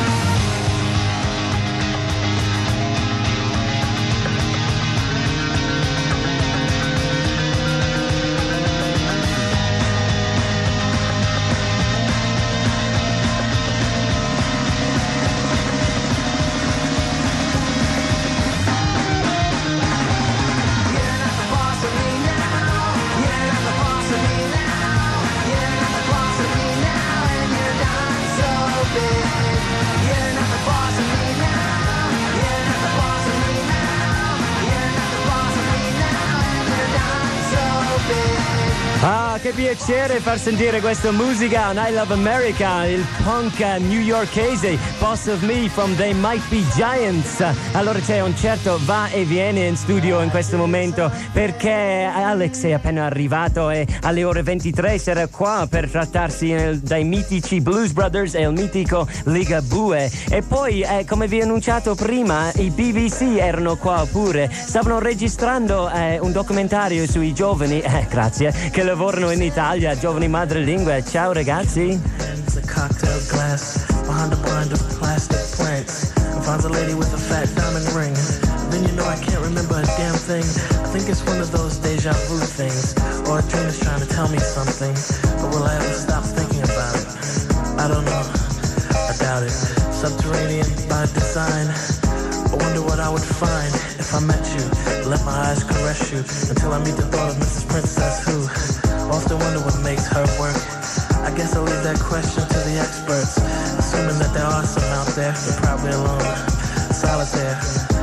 Ah, che piacere far sentire questa musica on I Love America, il punk newyorkese, Boss of Me from They Might Be Giants. Allora c'è un certo va e viene in studio in questo momento perché Alex è appena arrivato e alle ore 23 sarà qua per trattarsi dai mitici Blues Brothers e il mitico Ligabue. E poi, come vi ho annunciato prima, i BBC erano qua pure, stavano registrando un documentario sui giovani, grazie, che lavorano in Italia, giovani madrelingue. Ciao ragazzi. It's a cocktail glass behind a blind of plastic plants. And finds a lady with a fat diamond ring. Then you know I can't remember a damn thing. I think it's one of those deja vu things, or a dream is trying to tell me something. But will I ever stop thinking about it? I don't know. I doubt it. Subterranean by design. I wonder what I would find if I met you. Let my eyes caress you until I meet the thought of Mrs. Princess who often wonder what makes her work. I guess I'll leave that question to the experts. Assuming that there are some out there, they're probably alone, solitaire.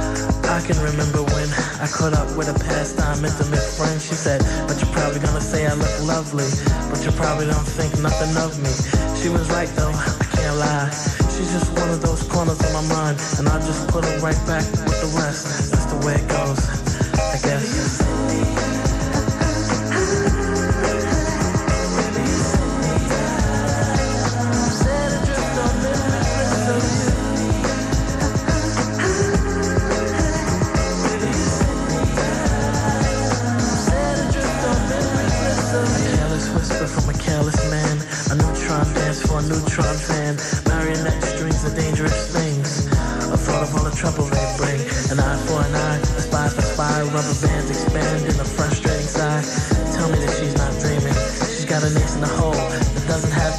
I can remember when I caught up with a pastime intimate friend. She said, but you're probably gonna say I look lovely, but you probably don't think nothing of me. She was right though, I can't lie. She's just one of those corners of my mind, and I'll just put her right back with the rest. That's the way it goes, I guess. From a careless man, a neutron dance for a neutron fan. Marionette strings are dangerous things. A thought of all the trouble they bring. An eye for an eye, a spy for spy. Rubber bands expand in a frustrating sigh.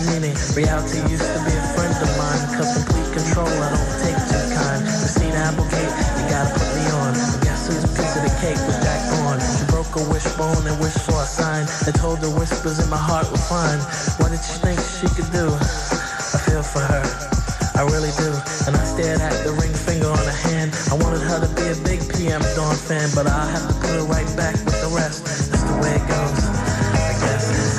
meaning. Reality used to be a friend of mine. Cause complete control, I don't take too kind. Christina Applegate, you gotta put me on. Guess whose piece of the cake was Jack on? She broke a wishbone and wished for a sign. And told the whispers in my heart were fine. What did she think she could do? I feel for her, I really do. And I stared at the ring finger on her hand. I wanted her to be a big PM Dawn fan, but I'll have to put her right back with the rest. That's the way it goes, I guess.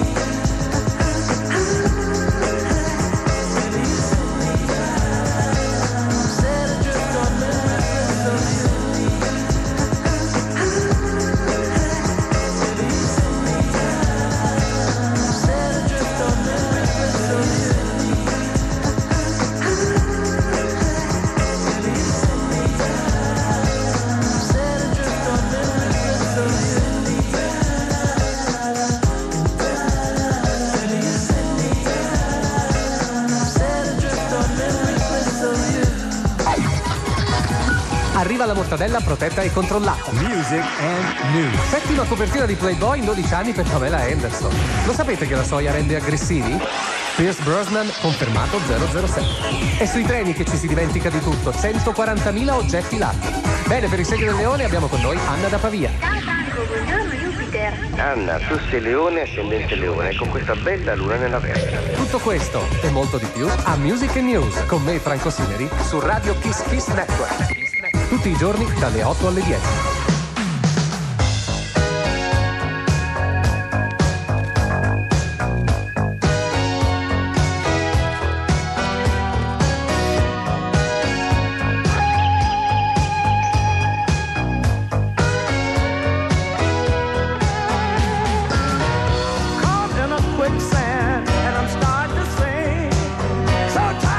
Arriva la mortadella protetta e controllata. Music and News. Settima copertina di Playboy in 12 anni per Pamela Anderson. Lo sapete che la soia rende aggressivi? Pierce Brosnan confermato 007. È sui treni che ci si dimentica di tutto. 140.000 oggetti latti. Bene, per il segno del leone abbiamo con noi Anna da Pavia. Ciao Franco, buongiorno Jupiter. Anna, tu sei leone, ascendente leone, con questa bella luna nella Vergine. Tutto questo e molto di più a Music and News con me Franco Sineri su Radio Kiss Kiss Network. Tutti i giorni dalle 8 alle 10.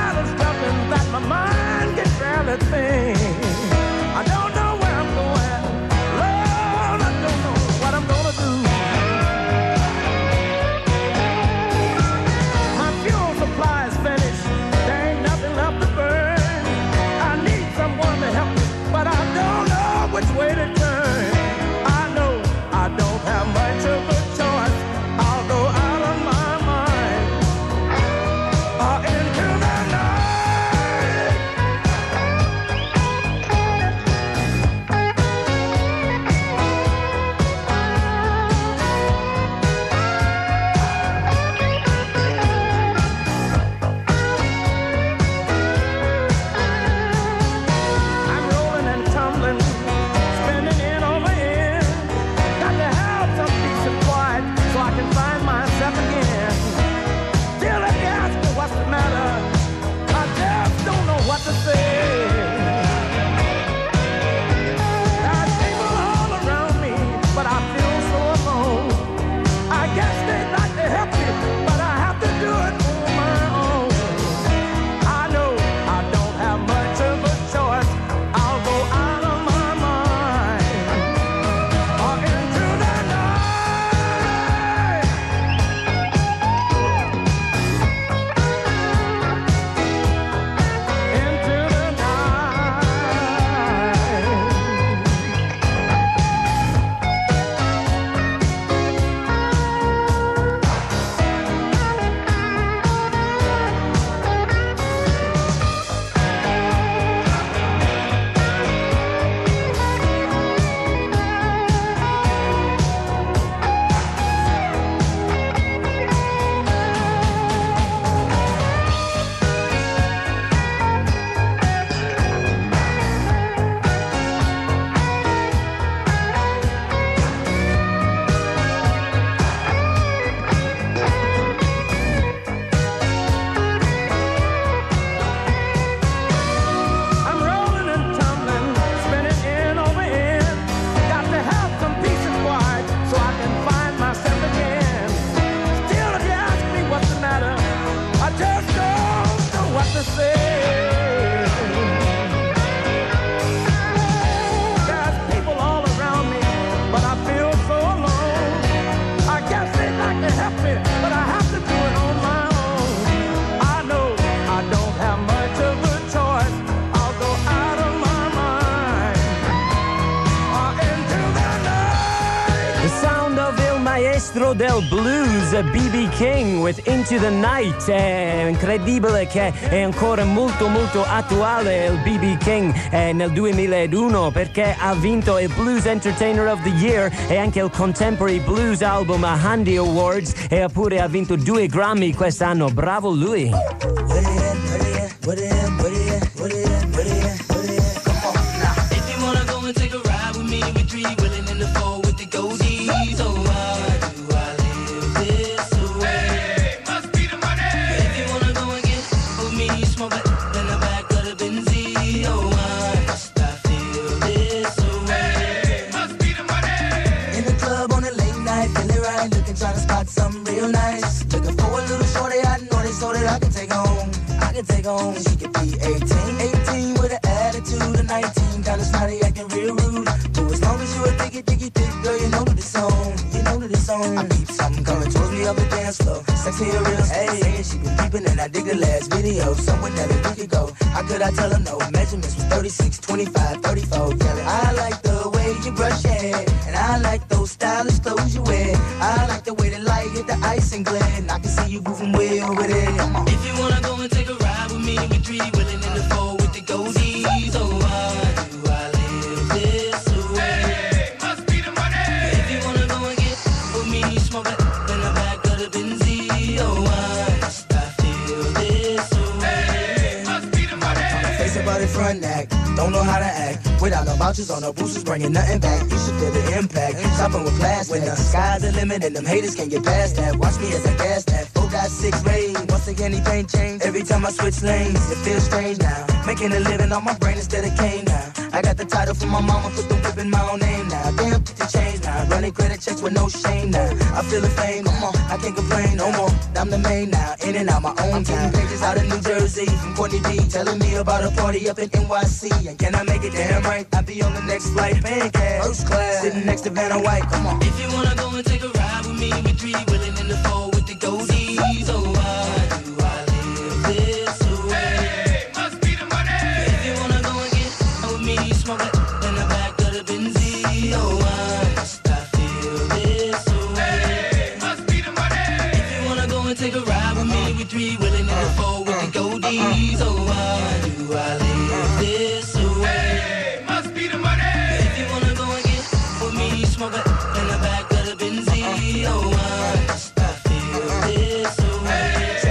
I don't know where I'm going. maestro del blues B.B. King with Into the Night. È incredibile che è ancora molto molto attuale il B.B. King nel 2001 perché ha vinto il Blues Entertainer of the Year e anche il Contemporary Blues Album a Handy Awards e pure ha vinto 2 Grammy quest'anno. Bravo lui. Take on, she could be 18 with an attitude of 19, kinda snotty, acting real rude. But as long as you a thick, girl, you know that it's on. I peep something coming towards me up the dance floor. Sexy and real, hey, saying she been peeping and I dig the last video. Somewhere that a week ago, how could I tell her no? Measurements was 36, 25, 34, yelling. I like the way you brush your hair, and I like those stylish clothes you wear. I like the way the light hit the ice and glare, and I can see you moving way over there. Come on. If you wanna go and take a ride with me, we 3 willing in the 4 with the goldies. Oh, why do I live this way? Hey, must be the money. If you wanna go and get with me, smoke it in the back of the Benzie. Oh, why must I feel this way? Hey, must be the money. Face about it front act, don't know how to act. Without no vouchers on no boosters, bringing nothing back. You should feel the impact. Shopping with class when the sky's the limit and them haters can't get past that. Watch me as I gas that. 4 got 6 rain. Once again, anything change. Every time I switch lanes, it feels strange now. Making a living on my brain instead of cane now. I got the title from my mama, put the whip in my own name now. Damn, put the change now. Running credit checks with no shame now. I feel the fame, come on, I can't complain no more. I'm the main now, in and out my own time. Pages out of New Jersey from Courtney B, telling me about a party up in NYC. And can I make it damn right? I'll be on the next flight, paying cash, first class, sitting next to Vanna White. Come on. If you wanna go and take a ride with me, we 3 willing in the 4 with the goldies. Oh, why do I live this way? Hey, must be the money. If you wanna go and get with me, smoke it in the back of the Benzie. Oh, why must I feel this way? Hey, must be the money. If you wanna go and take a ride with me, we 3 willing in the 4 with the goldies. Oh, why do I live this way? Hey, must be the money. If you wanna go and get with me, smoke it in the back of the Benzie. Oh, why must I feel this way?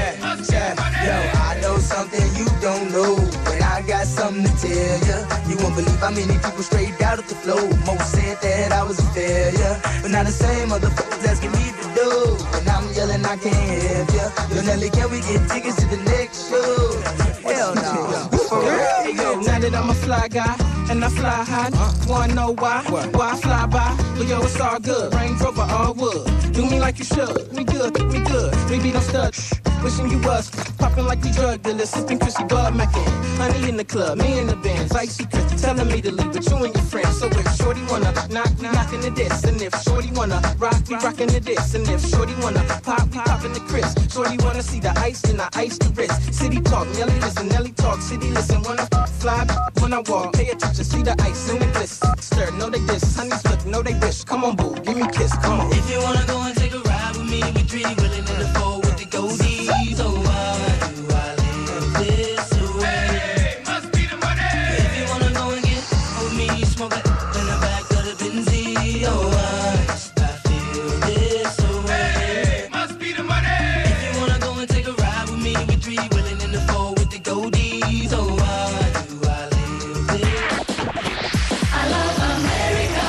Yo, I know something you don't know, and I got something to tell ya. You won't believe how many people straight out of the flow. Most said that I was a failure, but now the same motherfuckers asking me to do, and I'm yelling I can't help ya. Yo, Nelly, can we get tickets to the next show? Hell no. For real? Yo, now that I'm a fly guy and I fly high, wanna know why? Why I fly by? But yo, it's all good. Range Rover, all wood. Do me like you should. We good, we good. Maybe don't stud. Wishing you was popping like we drug dealers, sipping Chrissy Bud Mackin. Honey in the club, me in the Benz, icy Chris telling me to leave with you and your friends. So if Shorty wanna knock, we knockin' the diss, and if Shorty wanna rock, we rockin' the diss, and if Shorty wanna pop, we poppin' the Chris. Shorty wanna see the ice, then I ice the wrist. City talk, Nelly listen, Nelly talk, city listen. Wanna fly, when I walk, pay attention, see the ice in the bliss. Stir, know they diss, honeys look, know they wish. Come on, boo, give me a kiss, come on. If you wanna go and take a ride with me, we 3 willing in the 4 with the goldies. Oh, why do I live this way? Hey, must be the money. If you wanna go and get with me, smoke it in the back of the Benzie. Oh, why must I feel this way? Hey, must be the money. If you wanna go and take a ride with me, we 3 willing in the 4 with the goldies. Oh, why do I live this? I love America.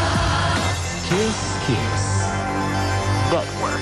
Kiss Kiss Network.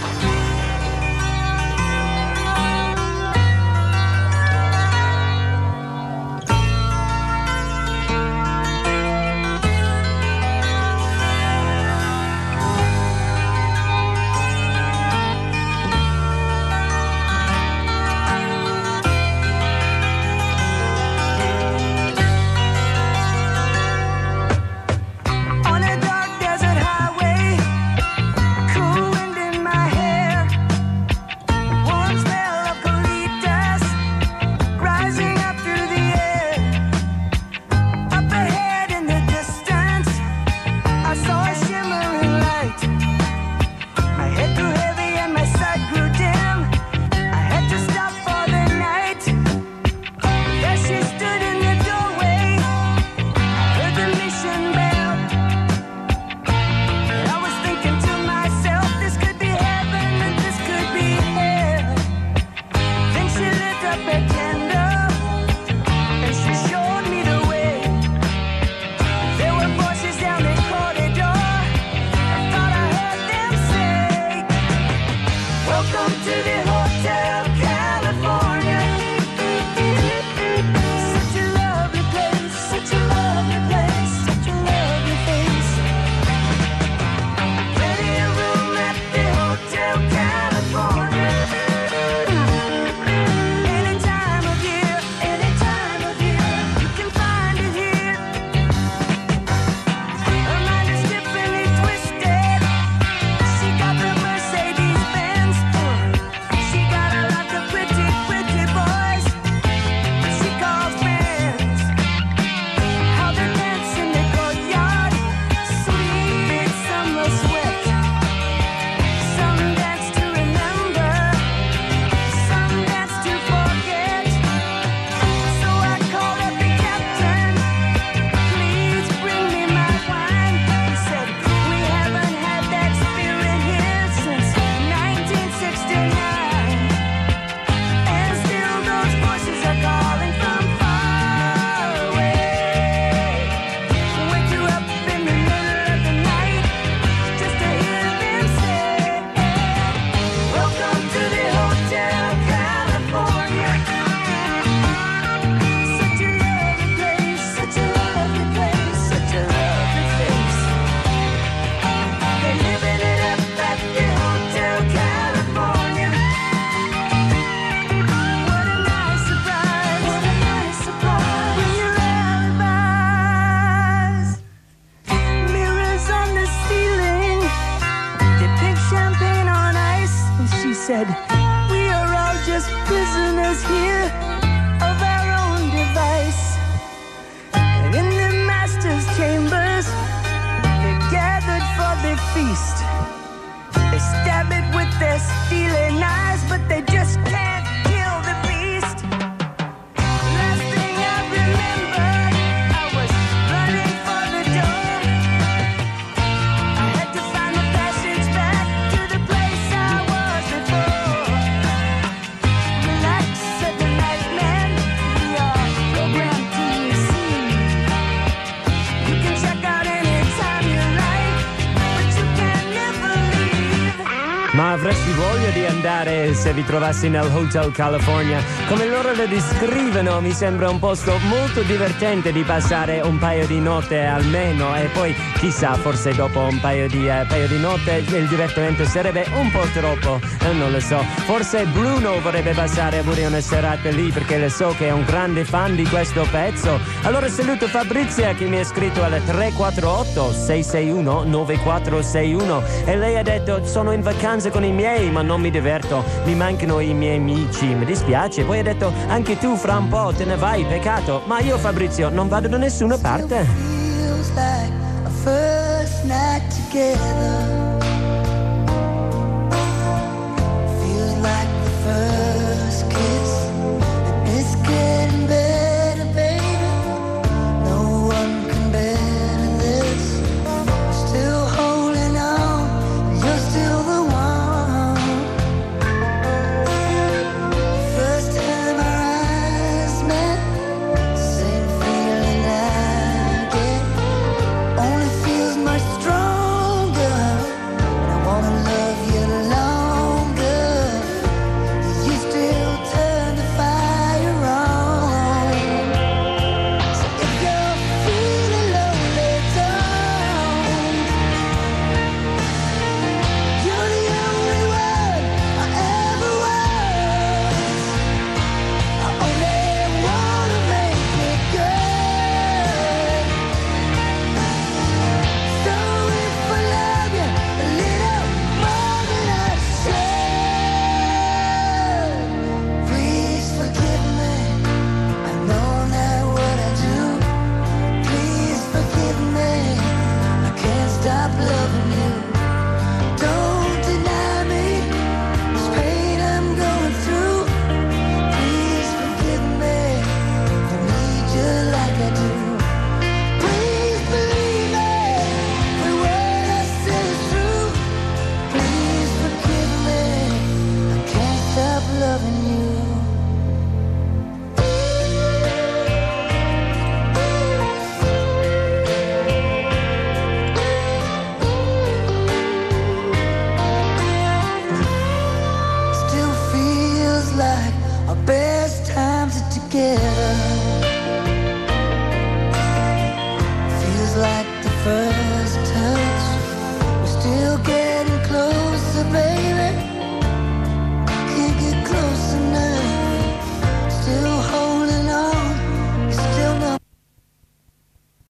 sogno di andare se vi trovassi nel Hotel California. Come loro lo descrivono, mi sembra un posto molto divertente di passare un paio di notte almeno, e poi chissà, forse dopo un paio di notte il divertimento sarebbe un po' troppo, non lo so. Forse Bruno vorrebbe passare pure una serata lì, perché le so che è un grande fan di questo pezzo. Allora saluto Fabrizia che mi ha scritto alle 348 661 9461 e lei ha detto: sono in vacanza con i miei ma non mi diverto, mi mancano i miei amici, mi dispiace. Poi ha detto: anche tu fra un po' te ne vai, peccato. Ma io, Fabrizio, non vado da nessuna parte. Feels like our first night together.